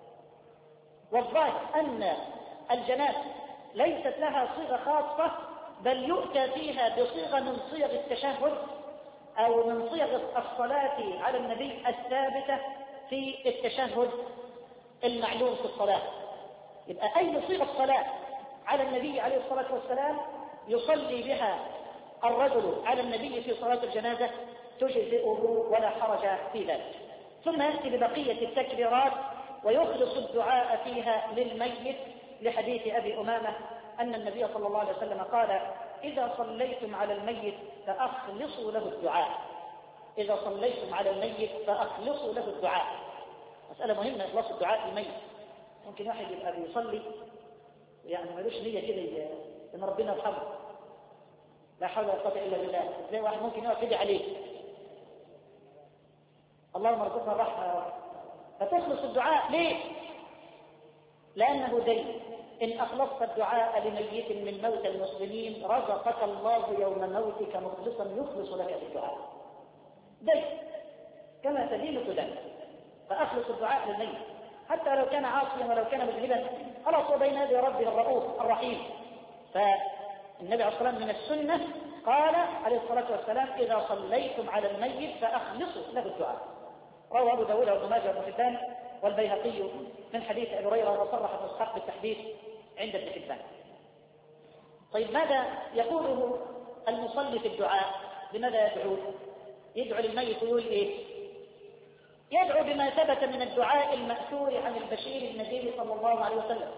S2: والظاهر أن الجنازة ليست لها صيغة خاصة، بل يؤتى فيها بصيغة من صيغ التشهد أو من صيغ الصلاة على النبي الثابتة في التشهد المعلوم في الصلاة. يبقى أي صيغة صلاة على النبي عليه الصلاة والسلام يصلي بها الرجل على النبي في صلاة الجنازة تجزئه ولا حرج في ذلك. ثم يأتي ببقية التكبيرات ويخلص الدعاء فيها للميت، لحديث أبي أمامة أن النبي صلى الله عليه وسلم قال: إذا صليتم على الميت فأخلصوا له الدعاء. إذا صليتم على الميت فأخلصوا له الدعاء. مسألة مهمة، إخلاص الدعاء للميت. ممكن واحد يبقى بيصلي يعني ملوش نية كده إن ربنا يرحمه، لا حول ولا قوة إلا بالله. زي واحد ممكن يقعد كده عليه: اللهم ارزقنا الرحمة، فتخلص الدعاء. ليه؟ لأنه دين. إن أخلصت الدعاء لميت من موت المسلمين رزقك الله يوم موتك مخلصا يخلص لك الدعاء. دين كما تدين تدين. فأخلص الدعاء للميت حتى لو كان عاصيا ولو كان مذنبا، خلاص وبين يدي ربه الرؤوف الرحيم. فالنبي عليه الصلاة والسلام من السنة قال عليه الصلاة والسلام: إذا صليتم على الميت فأخلصوا له الدعاء. رواه أبو داود وابن ماجه وابن حبان والبيهقي من حديث أبي هريرة، وصرح ابن إسحاق بالتحديث عند ابن حبان. طيب ماذا يقوله المصلي في الدعاء؟ بماذا يدعو؟ يدعو للميت ويقول إيه؟ يدعو بما ثبت من الدعاء المأثور عن البشير النبي صلى الله عليه وسلم.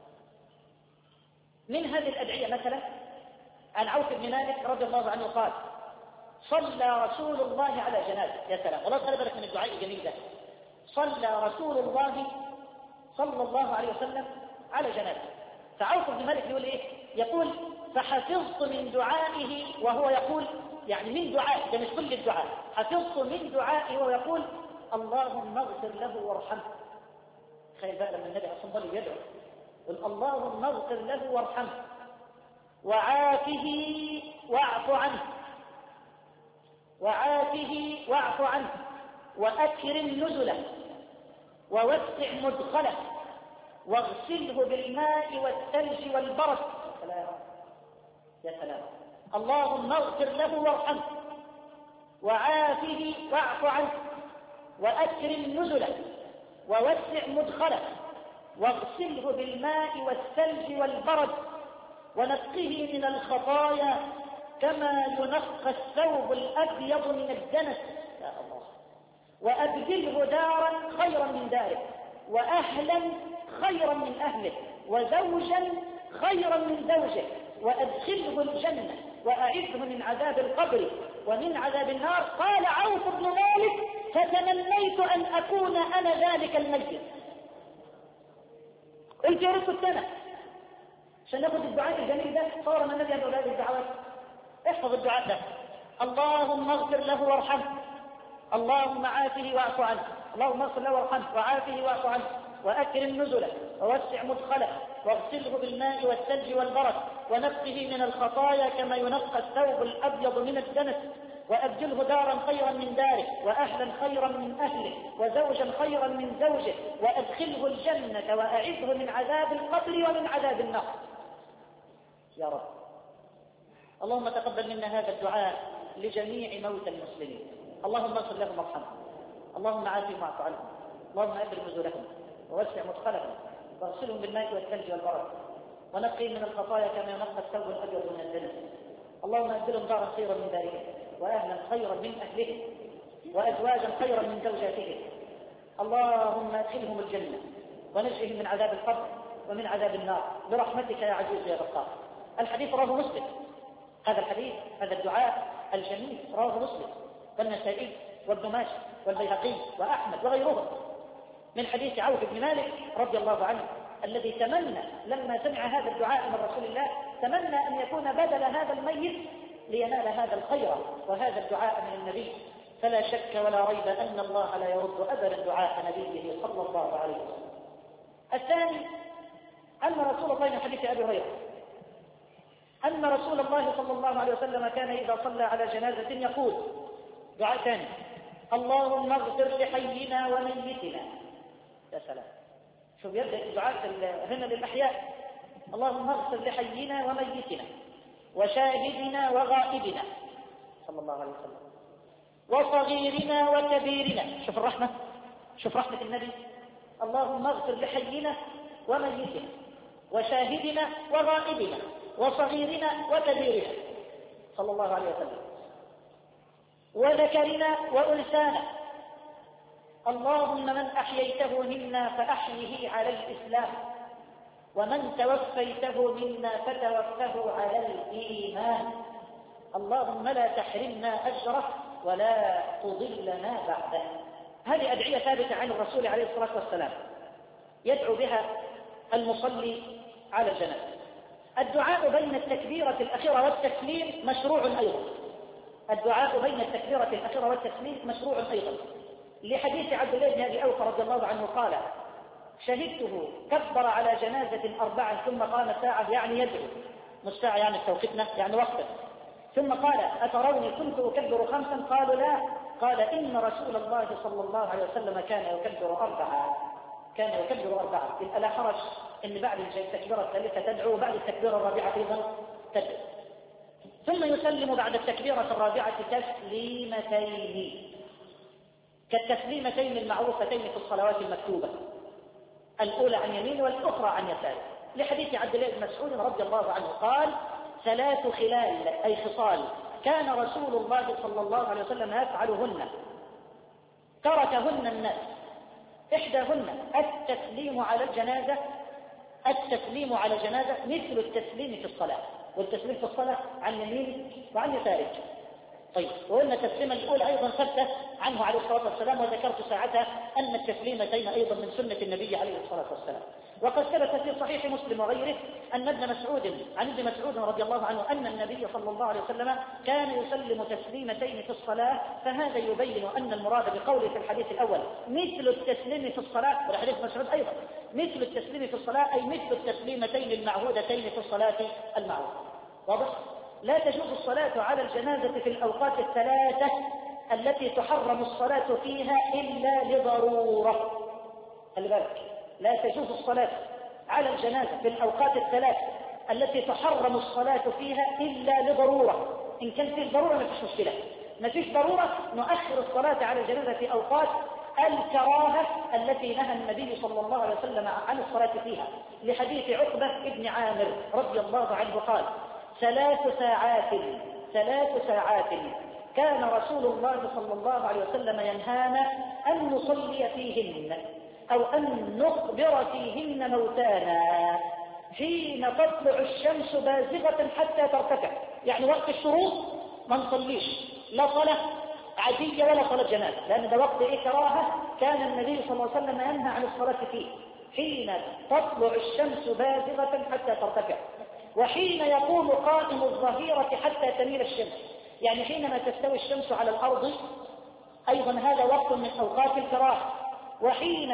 S2: من هذه الأدعية مثلا عن عوف بن مالك رضي الله عنه قال: صلى رسول الله على جنازة. يا سلام، والله خلي بالك من الدعاء الجميل ده. صلى رسول الله صلى الله عليه وسلم على جنازة. فعوف بن مالك يقول إيه؟ يقول فحفظت من دعائه وهو يقول، يعني من دعائه، ده مش كل الدعاء، حفظت من دعائه وهو يقول اللهم اغفر له وارحمه. تخيل بقى لما النبي صلى الله عليه وسلم يدعو يقول اللهم اغفر له وارحمه وعافه واعف عنه، وعافه واعف عنه وأكرم نزله ووسع مدخله واغسله بالماء والثلج والبرد. يا سلام، اللهم اغفر له وارحمه وعافه واعف عنه وأكرم نزله ووسع مدخله واغسله بالماء والثلج والبرد ونقه من الخطايا كما ينقى الثوب الأبيض من الدنس. يا الله. وأبدله دارا خيرا من داره وأهلا خيرا من أهله وزوجا خيرا من زوجه وأدخله الجنة وأعذه من عذاب القبر ومن عذاب النار. قال عوف بن مالك فتمنيت أن أكون أنا ذلك الميت. قلت يا ريت كنت أنا، عشان ناخد الدعاء الجميل ده. صور من النبي يدعو هذه الدعوات، احفظ الدعاء ده: اللهم اغفر له وارحمه، اللهم عافه واعف عنه، اللهم اغفر له وارحمه وعافه واعف عنه وأكرم نزله ووسع مدخله واغسله بالماء والثلج والبرد ونقه من الخطايا كما ينقى الثوب الأبيض من الدنس وأبدله دارا خيرا من داره وأهلا خيرا من أهله وزوجا خيرا من زوجه وأدخله الجنة وأعذه من عذاب القبر ومن عذاب النار. يا رب اللهم تقبل منا هذا الدعاء لجميع موتى المسلمين. اللهم اغفر لهم وارحمهم، اللهم عافهم واعف عنهم، اللهم أبرم نزلهم ووسع مدخلهم واغسلهم بالماء والثلج والبرد ونقهم من الخطايا كما ينقى الثوب الأبيض من الدنس. اللهم أبدلهم دارا خيرا من دارهم وأهلا خيرا من أهلهم وأزواجا خيرا من زوجاتهم. اللهم أدخلهم الجنة ونجهم من عذاب القبر ومن عذاب النار برحمتك يا عزيز يا غفار. الحديث رواه مسلم. هذا الحديث، هذا الدعاء الجميل رواه مسلم والنسائي وابن ماجه والبيهقي وأحمد وغيرهم من حديث عوف بن مالك رضي الله عنه الذي تمنى لما سمع هذا الدعاء من رسول الله تمنى أن يكون بدل هذا الميت لينال هذا الخير وهذا الدعاء من النبي. فلا شك ولا ريب أن الله لا يرد أبدا دعاء نبيه صلى الله عليه وسلم. الثاني أن رسول الله، من حديث أبي هريرة، أن رسول الله صلى الله عليه وسلم كان إذا صلى على جنازة يقول دعاء ثاني: اللهم اغفر لحينا وميتنا. يا سلام، شوف يبدأ الدعاء هنا للأحياء: اللهم اغفر لحينا وميتنا وشاهدنا وغائبنا صلى الله عليه وسلم وصغيرنا وكبيرنا. شوف الرحمة، شوف رحمة النبي: اللهم اغفر لحينا وميتنا وشاهدنا وغائبنا وصغيرنا وكبيرنا صلى الله عليه وسلم وذكرنا وأنثانا. اللهم من أحييته منا فأحيه على الإسلام ومن توفيته منا فتوفه على الإيمان. اللهم لا تحرمنا أجره ولا تضلنا بعده. هذه أدعية ثابتة عن الرسول عليه الصلاة والسلام يدعو بها المصلي على الجنازة. الدعاء بين التكبيرة الأخيرة والتسليم مشروع أيضا. الدعاء بين التكبيرة الأخيرة والتسليم مشروع أيضا، لحديث عبد الله بن أبي أوفى رضي الله عنه قال: شهدته كبر على جنازة 4 ثم قام ساعة، يعني يدعو، مش ساعة يعني توقيتنا يعني وقتا، ثم قال: أتروني كنت أكبر 5؟ قالوا لا. قال: إن رسول الله صلى الله عليه وسلم كان يكبر 4. كان يكبر 4. يبقى لا حرج إن بعد التكبيرة الثالثة تدعو وبعد التكبيرة الرابعة أيضا تدعو. ثم يسلم بعد التكبيرة الرابعة تسليمتين كالتسليمتين المعروفتين في الصلوات المكتوبة، الأولى عن يمين والأخرى عن يسار، لحديث عبد الله بن مسعود رضي الله عنه قال: 3 خلال أي خصال كان رسول الله صلى الله عليه وسلم يفعلهن تركهن الناس. إحداهن التسليم على الجنازة. التسليم على الجنازة مثل التسليم في الصلاة، والتسليم في الصلاة عن يمين وعن يسار. طيب، وقلنا التسليمة الأولى أيضا ثبت عنه عليه الصلاة والسلام، وذكرت ساعتها أن التسليمتين أيضا من سنة النبي عليه الصلاة والسلام. وقد ثبت في صحيح مسلم وغيره أن ابن مسعود رضي الله عنه أن النبي صلى الله عليه وسلم كان يسلم تسليمتين في الصلاة، فهذا يبين أن المراد بقوله في الحديث الأول مثل التسليم في الصلاة، والحديث مسعود أيضا مثل التسليم في الصلاة أي مثل التسليمتين المعهودتين في الصلاة المعهودة. واضح؟ لا تجوز الصلاة على الجنازة في الأوقات الثلاثة التي تحرم الصلاة فيها إلا لضرورة. خلي بالك، لا تجوز الصلاة على الجنازة في الأوقات الثلاثة التي تحرم الصلاة فيها إلا لضرورة. إن كان في ضرورة ما فيش مشكلة، ما فيش ضرورة نؤخر الصلاة على الجنازة في أوقات الكراهة التي نهى النبي صلى الله عليه وسلم عن الصلاة فيها، لحديث عقبة بن عامر رضي الله عنه قال: 3 ساعات كان رسول الله صلى الله عليه وسلم ينهانا أن نصلي فيهن أو أن نخبر فيهن موتانا حين تطلع الشمس بازغة حتى ترتفع. يعني وقت الشروق ما نصليش لا صلاة عادية ولا صلاة جنازة، لأن ده وقت كراهة كان النبي صلى الله عليه وسلم ينهى عن الصلاة فيه، حين تطلع الشمس بازغة حتى ترتفع، وحين يقوم قائم الظهيرة حتى تميل الشمس، يعني حينما تستوي الشمس على الأرض أيضا هذا وقت من أوقات الكراهة، وحين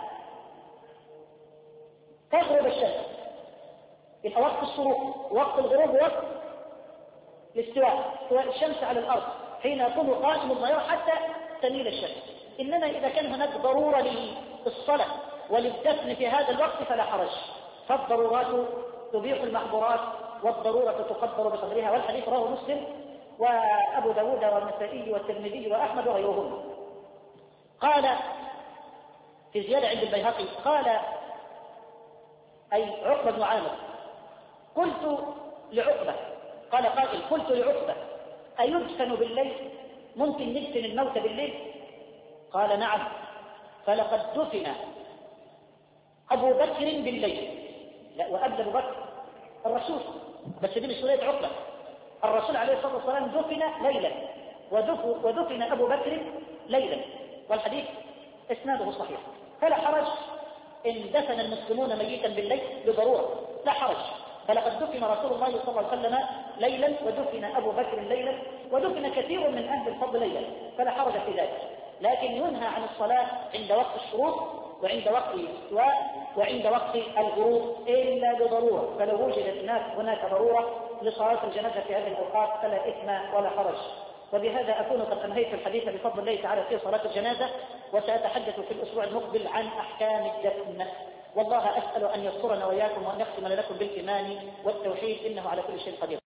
S2: تغرب الشمس يبقى وقت الشروق، وقت الغروب وقت الاستواء، استواء الشمس على الأرض حين يقوم قائم الظهيرة حتى تميل الشمس. إنما إذا كان هناك ضرورة للصلاة وللدفن في هذا الوقت فلا حرج، فالضرورات تبيح المحظورات والضرورة تقدر بقدرها، والحديث رواه مسلم وأبو داود والنسائي والترمذي وأحمد وغيرهم. قال في زيادة عند البيهقي قال أي عقبة بن عامر: قلت لعقبة، قال قائل: قلت لعقبة: أيدفن بالليل؟ ممكن ندفن الموت بالليل؟ قال: نعم، فلقد دفن أبو بكر بالليل. لا، وقبل أبو بكر الرسول، بس دي مش رواية عقبة. الرسول عليه الصلاة والسلام دفن ليلا ودفن أبو بكر ليلا، والحديث إسناده صحيح، فلا حرج إن دفن المسلمون ميتا بالليل بضرورة، لا حرج. فلقد دفن رسول الله صلى الله عليه وسلم ليلا ودفن أبو بكر ليلا ودفن كثير من أهل الفضل ليلا، فلا حرج في ذلك. لكن ينهى عن الصلاة عند وقت الشروق وعند وقت الاستواء وعند وقت الغروب إلا بضرورة، فلو وجدت هناك ضرورة لصلاة الجنازة في هذه الأوقات فلا إثم ولا حرج. وبهذا أكون قد أنهيت الحديث بفضل الله تعالى في صلاة الجنازة، وسأتحدث في الأسبوع المقبل عن أحكام الدفن. والله أسأل أن يسترنا وإياكم وأن يختم لكم بالإيمان والتوحيد، إنه على كل شيء قدير.